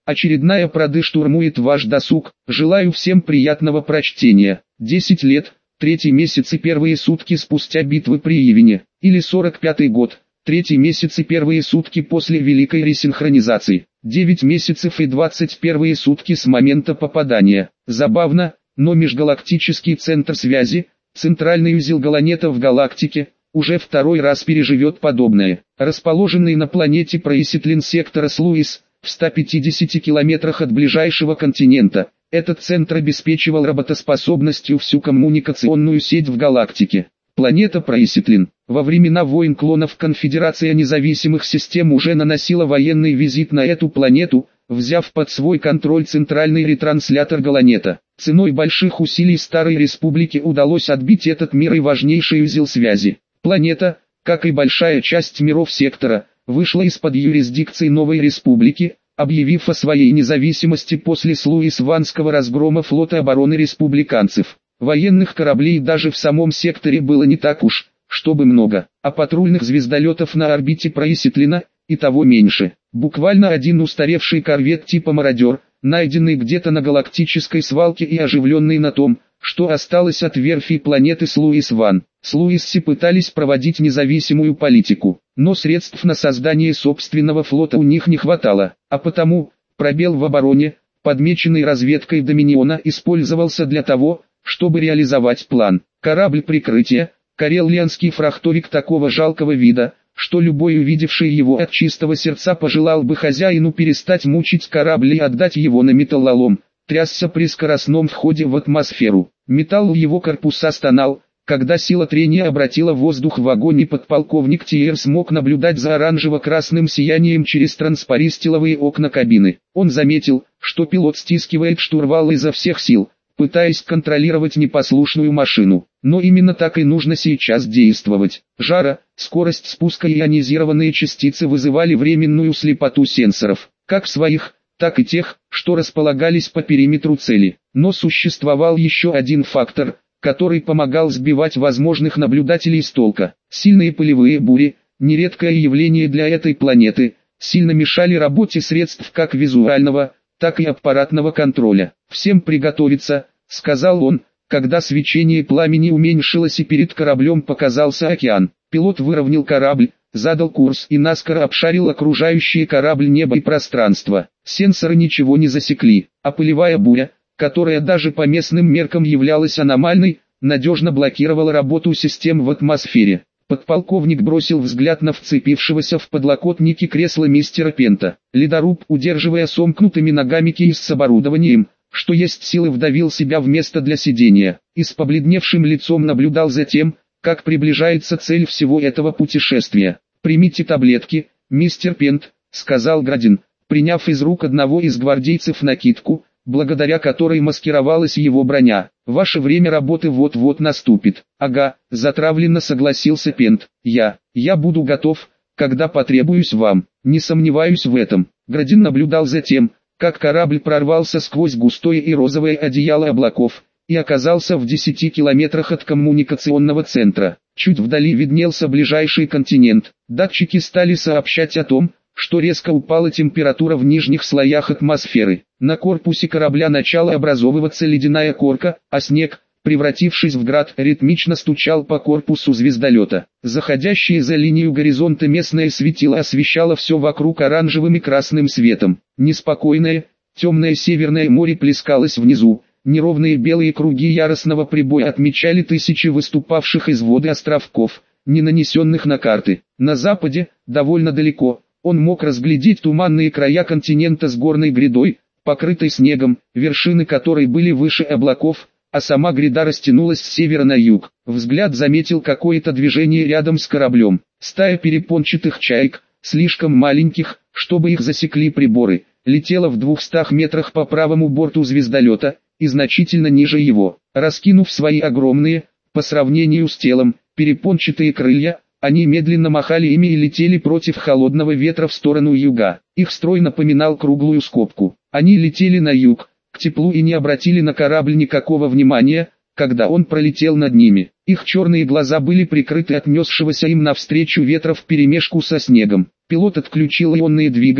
Очередная Прады штурмует ваш досуг. Желаю всем приятного прочтения. десять лет, третий месяц и первые сутки спустя битвы при Ивине, или сорок пятый год, третий месяц и первые сутки после Великой Ресинхронизации, девять месяцев и двадцать первые сутки с момента попадания. Забавно, но межгалактический центр связи, центральный узел Галанета в галактике, уже второй раз переживет подобное. Расположенный на планете Происитлин сектора Слуис, в ста пятидесяти километрах от ближайшего континента, этот центр обеспечивал работоспособностью всю коммуникационную сеть в галактике. Планета Происитлин. Во времена войн клонов Конфедерация независимых систем уже наносила военный визит на эту планету, взяв под свой контроль центральный ретранслятор Галанета. Ценой больших усилий Старой Республики удалось отбить этот мир и важнейший узел связи. Планета, как и большая часть миров сектора, вышла из-под юрисдикции Новой Республики, объявив о своей независимости после Слуис-Ванского разгрома флота обороны республиканцев. Военных кораблей даже в самом секторе было не так уж, чтобы много, а патрульных звездолетов на орбите Происитлина и того меньше. Буквально один устаревший корвет типа «Мародер», найденный где-то на галактической свалке и оживленный на том, что осталось от верфи планеты Слуис-Ван. Слуисси пытались проводить независимую политику, но средств на создание собственного флота у них не хватало, а потому, пробел в обороне, подмеченный разведкой Доминиона, использовался для того, чтобы реализовать план. Корабль прикрытия, кареллианский фрахтовик такого жалкого вида, что любой увидевший его от чистого сердца пожелал бы хозяину перестать мучить корабль и отдать его на металлолом, трясся при скоростном входе в атмосферу. Металл его корпуса стонал, когда сила трения обратила воздух в огонь, и подполковник Тиер смог наблюдать за оранжево-красным сиянием через транспаристиловые окна кабины. Он заметил, что пилот стискивает штурвал изо всех сил, пытаясь контролировать непослушную машину. Но именно так и нужно сейчас действовать. Жара, скорость спуска и ионизированные частицы вызывали временную слепоту сенсоров, как своих, так и тех, что располагались по периметру цели. Но существовал еще один фактор, который помогал сбивать возможных наблюдателей с толка. Сильные пылевые бури, нередкое явление для этой планеты, сильно мешали работе средств как визуального, так и аппаратного контроля. «Всем приготовиться», — сказал он, когда свечение пламени уменьшилось и перед кораблем показался океан. Пилот выровнял корабль, задал курс и наскоро обшарил окружающие корабль небо и пространство. Сенсоры ничего не засекли, а пылевая буря, которая даже по местным меркам являлась аномальной, надежно блокировала работу систем в атмосфере. Подполковник бросил взгляд на вцепившегося в подлокотники кресла мистера Пента. Ледоруб, удерживая сомкнутыми ногами кейс с оборудованием, что есть силы, вдавил себя в место для сидения, и с побледневшим лицом наблюдал за тем, как приближается цель всего этого путешествия. «Примите таблетки, мистер Пент», — сказал Градин, приняв из рук одного из гвардейцев накидку, благодаря которой маскировалась его броня. «Ваше время работы вот-вот наступит». «Ага», — затравленно согласился Пент. «Я, я буду готов, когда потребуюсь вам». «Не сомневаюсь в этом». Градин наблюдал за тем, как корабль прорвался сквозь густое и розовое одеяло облаков, и оказался в десяти километрах от коммуникационного центра. Чуть вдали виднелся ближайший континент. Датчики стали сообщать о том, что резко упала температура в нижних слоях атмосферы. На корпусе корабля начала образовываться ледяная корка, а снег, превратившись в град, ритмично стучал по корпусу звездолета. Заходящее за линию горизонта местное светило освещало все вокруг оранжевым и красным светом. Неспокойное, темное Северное море плескалось внизу. Неровные белые круги яростного прибоя отмечали тысячи выступавших из воды островков, не нанесенных на карты. На западе, довольно далеко, он мог разглядеть туманные края континента с горной грядой, покрытой снегом, вершины которой были выше облаков, а сама гряда растянулась с севера на юг. Взгляд заметил какое-то движение рядом с кораблем. Стая перепончатых чаек, слишком маленьких, чтобы их засекли приборы, летела в двухстах метрах по правому борту звездолета, и значительно ниже его. Раскинув свои огромные, по сравнению с телом, перепончатые крылья, они медленно махали ими и летели против холодного ветра в сторону юга. Их строй напоминал круглую скобку. Они летели на юг, к теплу, и не обратили на корабль никакого внимания, когда он пролетел над ними. Их черные глаза были прикрыты от несшегося им навстречу ветра вперемешку со снегом. Пилот отключил ионные двигатели,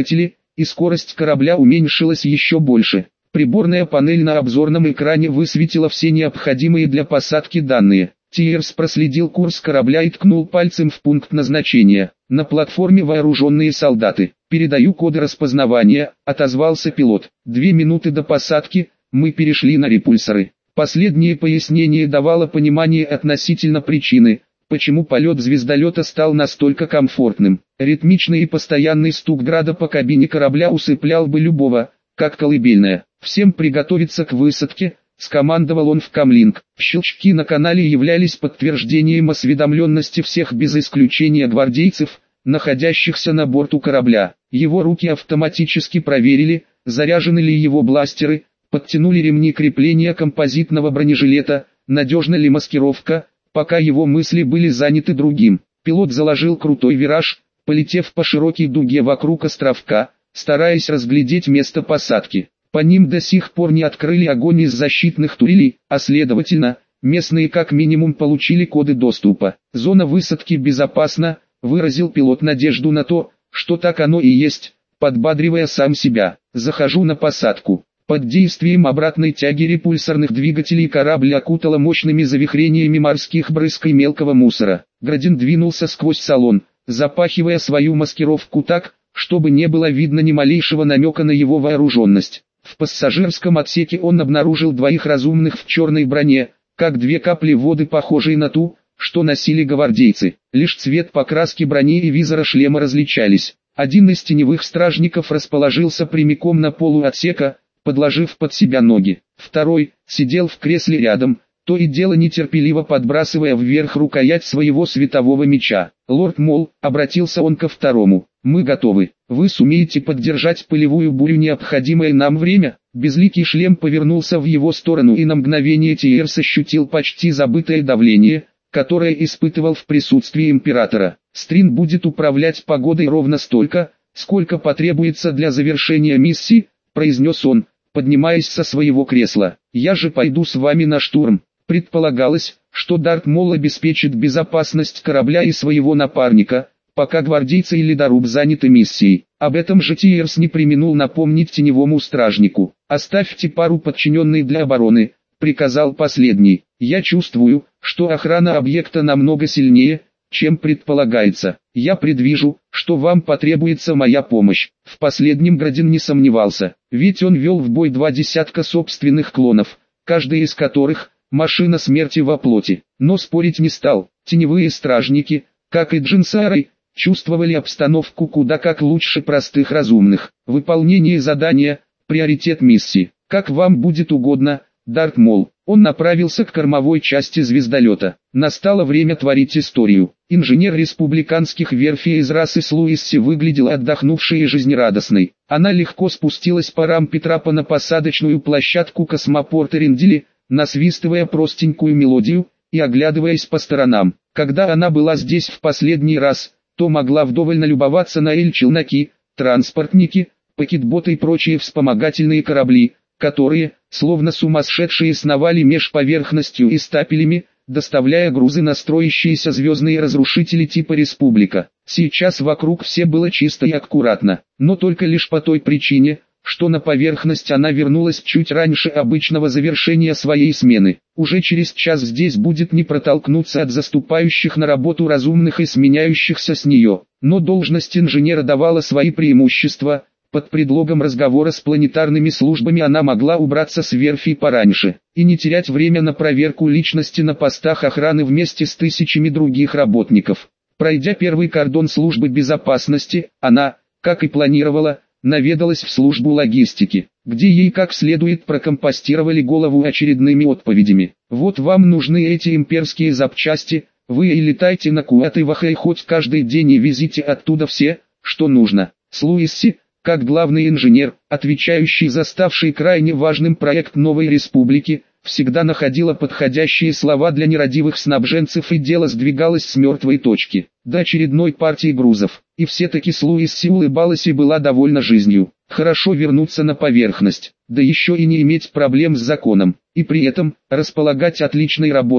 и скорость корабля уменьшилась еще больше. Приборная панель на обзорном экране высветила все необходимые для посадки данные. Тиерс проследил курс корабля и ткнул пальцем в пункт назначения. На платформе вооруженные солдаты. «Передаю коды распознавания», — отозвался пилот. «Две минуты до посадки, мы перешли на репульсоры». Последнее пояснение давало понимание относительно причины, почему полет звездолета стал настолько комфортным. Ритмичный и постоянный стук града по кабине корабля усыплял бы любого, как колыбельная. «Всем приготовиться к высадке», — скомандовал он в камлинг. Щелчки на канале являлись подтверждением осведомленности всех без исключения гвардейцев, находящихся на борту корабля. Его руки автоматически проверили, заряжены ли его бластеры, подтянули ремни крепления композитного бронежилета, надежна ли маскировка, пока его мысли были заняты другим. Пилот заложил крутой вираж, полетев по широкой дуге вокруг островка, стараясь разглядеть место посадки. По ним до сих пор не открыли огонь из защитных турелей, а следовательно, местные как минимум получили коды доступа. «Зона высадки безопасна», — выразил пилот надежду на то, что так оно и есть, подбадривая сам себя. «Захожу на посадку». Под действием обратной тяги репульсорных двигателей корабль окутало мощными завихрениями морских брызг и мелкого мусора. Градин двинулся сквозь салон, запахивая свою маскировку так, чтобы не было видно ни малейшего намека на его вооруженность. В пассажирском отсеке он обнаружил двоих разумных в черной броне, как две капли воды, похожие на ту, что носили гвардейцы. Лишь цвет покраски брони и визора шлема различались. Один из теневых стражников расположился прямиком на полу отсека, подложив под себя ноги. Второй сидел в кресле рядом, то и дело нетерпеливо подбрасывая вверх рукоять своего светового меча. «Лорд Мол», — обратился он ко второму, — «мы готовы. Вы сумеете поддержать пылевую бурю необходимое нам время?» Безликий шлем повернулся в его сторону, и на мгновение Тиерс ощутил почти забытое давление, которое испытывал в присутствии императора. «Стрин будет управлять погодой ровно столько, сколько потребуется для завершения миссии», — произнес он, поднимаясь со своего кресла. «Я же пойду с вами на штурм». Предполагалось, что Дарт Мол обеспечит безопасность корабля и своего напарника, пока гвардейцы и ледоруб заняты миссией. Об этом же Тиерс не преминул напомнить теневому стражнику. «Оставьте пару подчиненных для обороны», — приказал последний. «Я чувствую, что охрана объекта намного сильнее, чем предполагается. Я предвижу, что вам потребуется моя помощь». В последнем Градин не сомневался, ведь он вел в бой два десятка собственных клонов, каждый из которых — машина смерти во плоти. Но спорить не стал. Теневые стражники, как и Джинсарой, чувствовали обстановку куда как лучше простых разумных. Выполнение задания — приоритет миссии. «Как вам будет угодно, Дарт Мол». Он направился к кормовой части звездолета. Настало время творить историю. Инженер республиканских верфей из расы Слуисси выглядела отдохнувшей и жизнерадостной. Она легко спустилась по рампе трапа на посадочную площадку космопорта Рендили, насвистывая простенькую мелодию и оглядываясь по сторонам. Когда она была здесь в последний раз, то могла вдоволь налюбоваться на эль-челноки, транспортники, пакетботы и прочие вспомогательные корабли, которые, словно сумасшедшие, сновали меж поверхностью и стапелями, доставляя грузы на строящиеся звездные разрушители типа «Республика». Сейчас вокруг все было чисто и аккуратно, но только лишь по той причине, что на поверхность она вернулась чуть раньше обычного завершения своей смены. Уже через час здесь будет не протолкнуться от заступающих на работу разумных и сменяющихся с нее, но должность инженера давала свои преимущества. Под предлогом разговора с планетарными службами она могла убраться с верфи пораньше и не терять время на проверку личности на постах охраны вместе с тысячами других работников. Пройдя первый кордон службы безопасности, она, как и планировала, наведалась в службу логистики, где ей как следует прокомпостировали голову очередными отповедями. «Вот вам нужны эти имперские запчасти, вы и летайте на Куат-и-Вахэй хоть каждый день и везите оттуда все, что нужно». Слуисси, как главный инженер, отвечающий за ставший крайне важным проект новой республики, всегда находила подходящие слова для нерадивых снабженцев, и дело сдвигалось с мертвой точки до очередной партии грузов. И все-таки Слуисси улыбалась и была довольна жизнью. Хорошо вернуться на поверхность, да еще и не иметь проблем с законом, и при этом располагать отличной работой,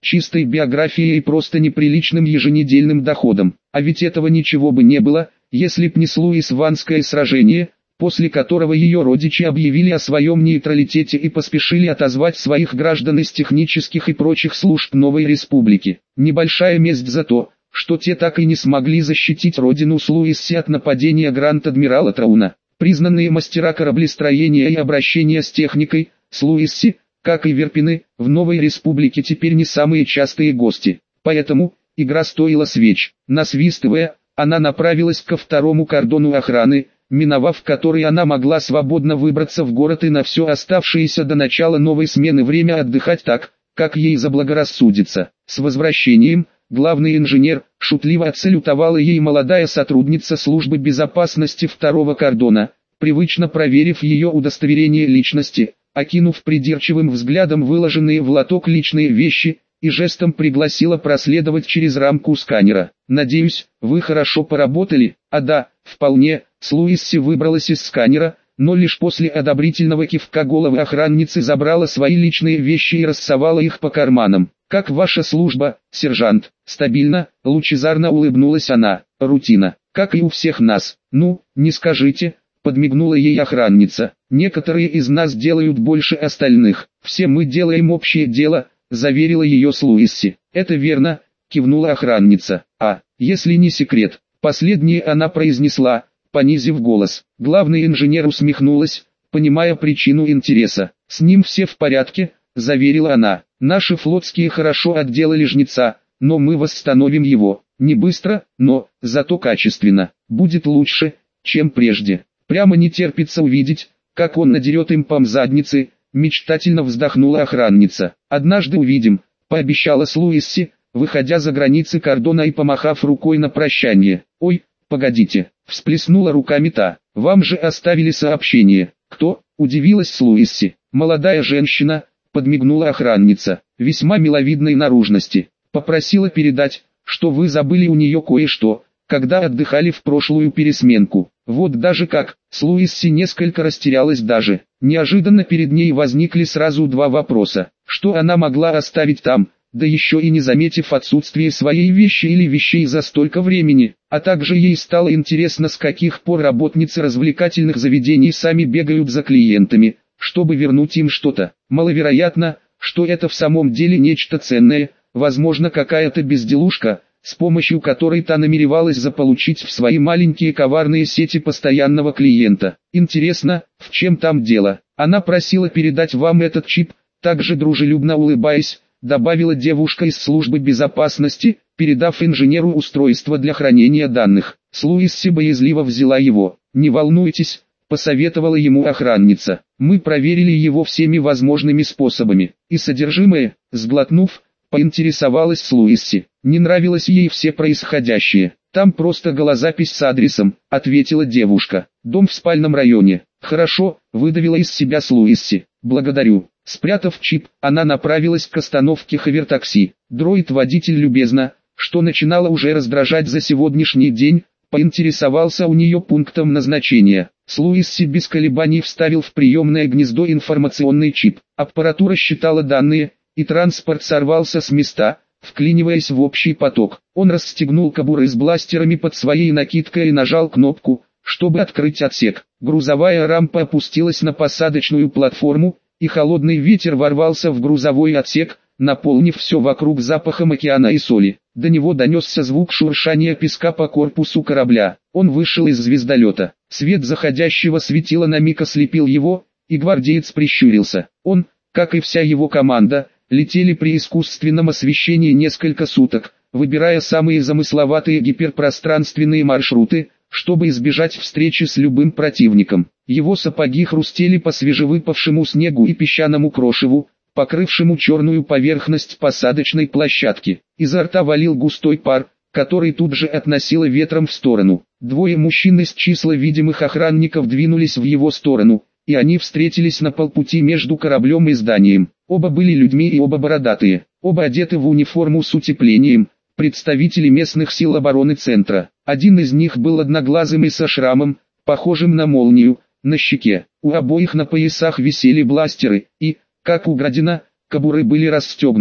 чистой биографией и просто неприличным еженедельным доходом. А ведь этого ничего бы не было, если б не Слуисванское сражение, после которого ее родичи объявили о своем нейтралитете и поспешили отозвать своих граждан из технических и прочих служб новой республики. Небольшая месть за то, что те так и не смогли защитить родину Слуисси от нападения Гранд-адмирала Трауна. Признанные мастера кораблестроения и обращения с техникой, Слуисси, как и Верпины, в новой республике теперь не самые частые гости. Поэтому, игра стоила свеч. Насвистывая, она направилась ко второму кордону охраны, миновав который она могла свободно выбраться в город и на все оставшееся до начала новой смены время отдыхать так, как ей заблагорассудится. С возвращением, главный инженер, шутливо отсалютовала ей молодая сотрудница службы безопасности второго кордона, привычно проверив ее удостоверение личности, окинув придирчивым взглядом выложенные в лоток личные вещи, и жестом пригласила проследовать через рамку сканера. «Надеюсь, вы хорошо поработали?» «А да, вполне». Слуисси выбралась из сканера, но лишь после одобрительного кивка головы охранницы забрала свои личные вещи и рассовала их по карманам. «Как ваша служба, сержант?» «Стабильно», — лучезарно улыбнулась она. «Рутина, как и у всех нас». «Ну, не скажите», — подмигнула ей охранница. «Некоторые из нас делают больше остальных. Все мы делаем общее дело», — заверила ее Слуисси. «Это верно», — кивнула охранница. «А, если не секрет?» Последнее она произнесла, понизив голос. Главный инженер усмехнулась, понимая причину интереса. «С ним все в порядке», — заверила она. «Наши флотские хорошо отделали жнеца, но мы восстановим его. Не быстро, но, зато качественно. Будет лучше, чем прежде. Прямо не терпится увидеть, как он надерет им пом задницы», — мечтательно вздохнула охранница. «Однажды увидим», — пообещала Слуисси, выходя за границы кордона и помахав рукой на прощание. «Ой, погодите», — всплеснула руками та. «Вам же оставили сообщение». «Кто?» — удивилась Слуисси. «Молодая женщина», — подмигнула охранница, весьма миловидной наружности. «Попросила передать, что вы забыли у нее кое-что, когда отдыхали в прошлую пересменку». «Вот даже как!» Слуисси несколько растерялась даже. Неожиданно перед ней возникли сразу два вопроса. Что она могла оставить там, да еще и не заметив отсутствие своей вещи или вещей за столько времени, а также ей стало интересно, с каких пор работницы развлекательных заведений сами бегают за клиентами, чтобы вернуть им что-то. Маловероятно, что это в самом деле нечто ценное, возможно какая-то безделушка, с помощью которой та намеревалась заполучить в свои маленькие коварные сети постоянного клиента. Интересно, в чем там дело? Она просила передать вам этот чип, также дружелюбно улыбаясь, добавила девушка из службы безопасности, передав инженеру устройство для хранения данных. Слуисси боязливо взяла его. «Не волнуйтесь», — посоветовала ему охранница. «Мы проверили его всеми возможными способами». И содержимое, сглотнув, поинтересовалась Слуисси. Не нравилось ей все происходящее. «Там просто голозапись с адресом», — ответила девушка. «Дом в спальном районе». «Хорошо», — выдавила из себя Слуисси. «Благодарю». Спрятав чип, она направилась к остановке Хавертакси. Дроид-водитель любезно, что начинало уже раздражать за сегодняшний день, поинтересовался у нее пунктом назначения. Слуисси без колебаний вставил в приемное гнездо информационный чип. Аппаратура считала данные, и транспорт сорвался с места, вклиниваясь в общий поток. Он расстегнул кобуры с бластерами под своей накидкой и нажал кнопку, чтобы открыть отсек. Грузовая рампа опустилась на посадочную платформу, и холодный ветер ворвался в грузовой отсек, наполнив все вокруг запахом океана и соли. До него донесся звук шуршания песка по корпусу корабля. Он вышел из звездолета. Свет заходящего светила на миг ослепил его, и гвардеец прищурился. Он, как и вся его команда, летели при искусственном освещении несколько суток, выбирая самые замысловатые гиперпространственные маршруты, чтобы избежать встречи с любым противником. Его сапоги хрустели по свежевыпавшему снегу и песчаному крошеву, покрывшему черную поверхность посадочной площадки. Изо рта валил густой пар, который тут же относило ветром в сторону. Двое мужчин из числа видимых охранников двинулись в его сторону, и они встретились на полпути между кораблем и зданием. Оба были людьми и оба бородатые, оба одеты в униформу с утеплением, представители местных сил обороны центра. Один из них был одноглазым и со шрамом, похожим на молнию, на щеке. У обоих на поясах висели бластеры, и, как у Градина, кобуры были расстегнуты.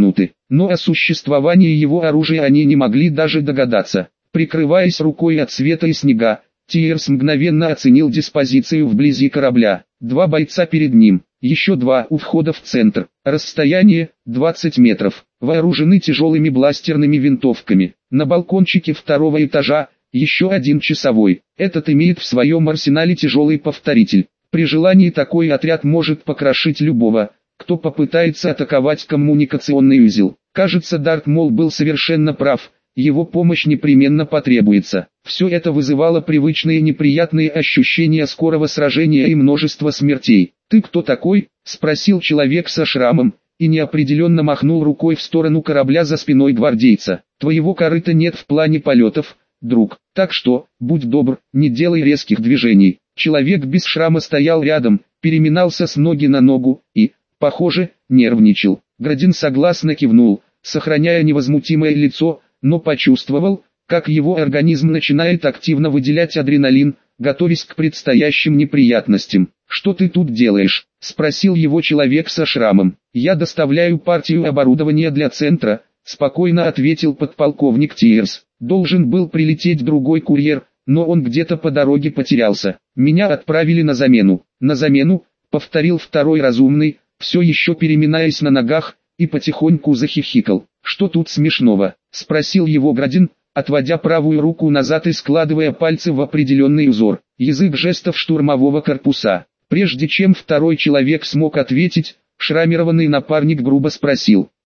но о существовании его оружия они не могли даже догадаться. Прикрываясь рукой от света и снега, Тиерс мгновенно оценил диспозицию вблизи корабля. Два бойца перед ним, еще два у входа в центр. Расстояние двадцать метров. Вооружены тяжелыми бластерными винтовками. На балкончике второго этажа еще один часовой. Этот имеет в своем арсенале тяжелый повторитель. При желании такой отряд может покрошить любого, кто попытается атаковать коммуникационный узел. Кажется, Дарт Мол был совершенно прав. Его помощь непременно потребуется. Все это вызывало привычные неприятные ощущения скорого сражения и множество смертей. «Ты кто такой?» – спросил человек со шрамом, и неопределенно махнул рукой в сторону корабля за спиной гвардейца. «Твоего корыта нет в плане полетов, друг, так что, будь добр, не делай резких движений». Человек без шрама стоял рядом, переминался с ноги на ногу и, похоже, нервничал. Градин согласно кивнул, сохраняя невозмутимое лицо, но почувствовал, как его организм начинает активно выделять адреналин, готовясь к предстоящим неприятностям. «Что ты тут делаешь?» – спросил его человек со шрамом. «Я доставляю партию оборудования для центра», – спокойно ответил подполковник Тиерс. «Должен был прилететь другой курьер, но он где-то по дороге потерялся. Меня отправили на замену». «На замену?» – повторил второй разумный, все еще переминаясь на ногах, и потихоньку захихикал. «Что тут смешного?» – спросил его Градин, отводя правую руку назад и складывая пальцы в определенный узор. Язык жестов штурмового корпуса. Прежде чем второй человек смог ответить, шрамированный напарник грубо спросил: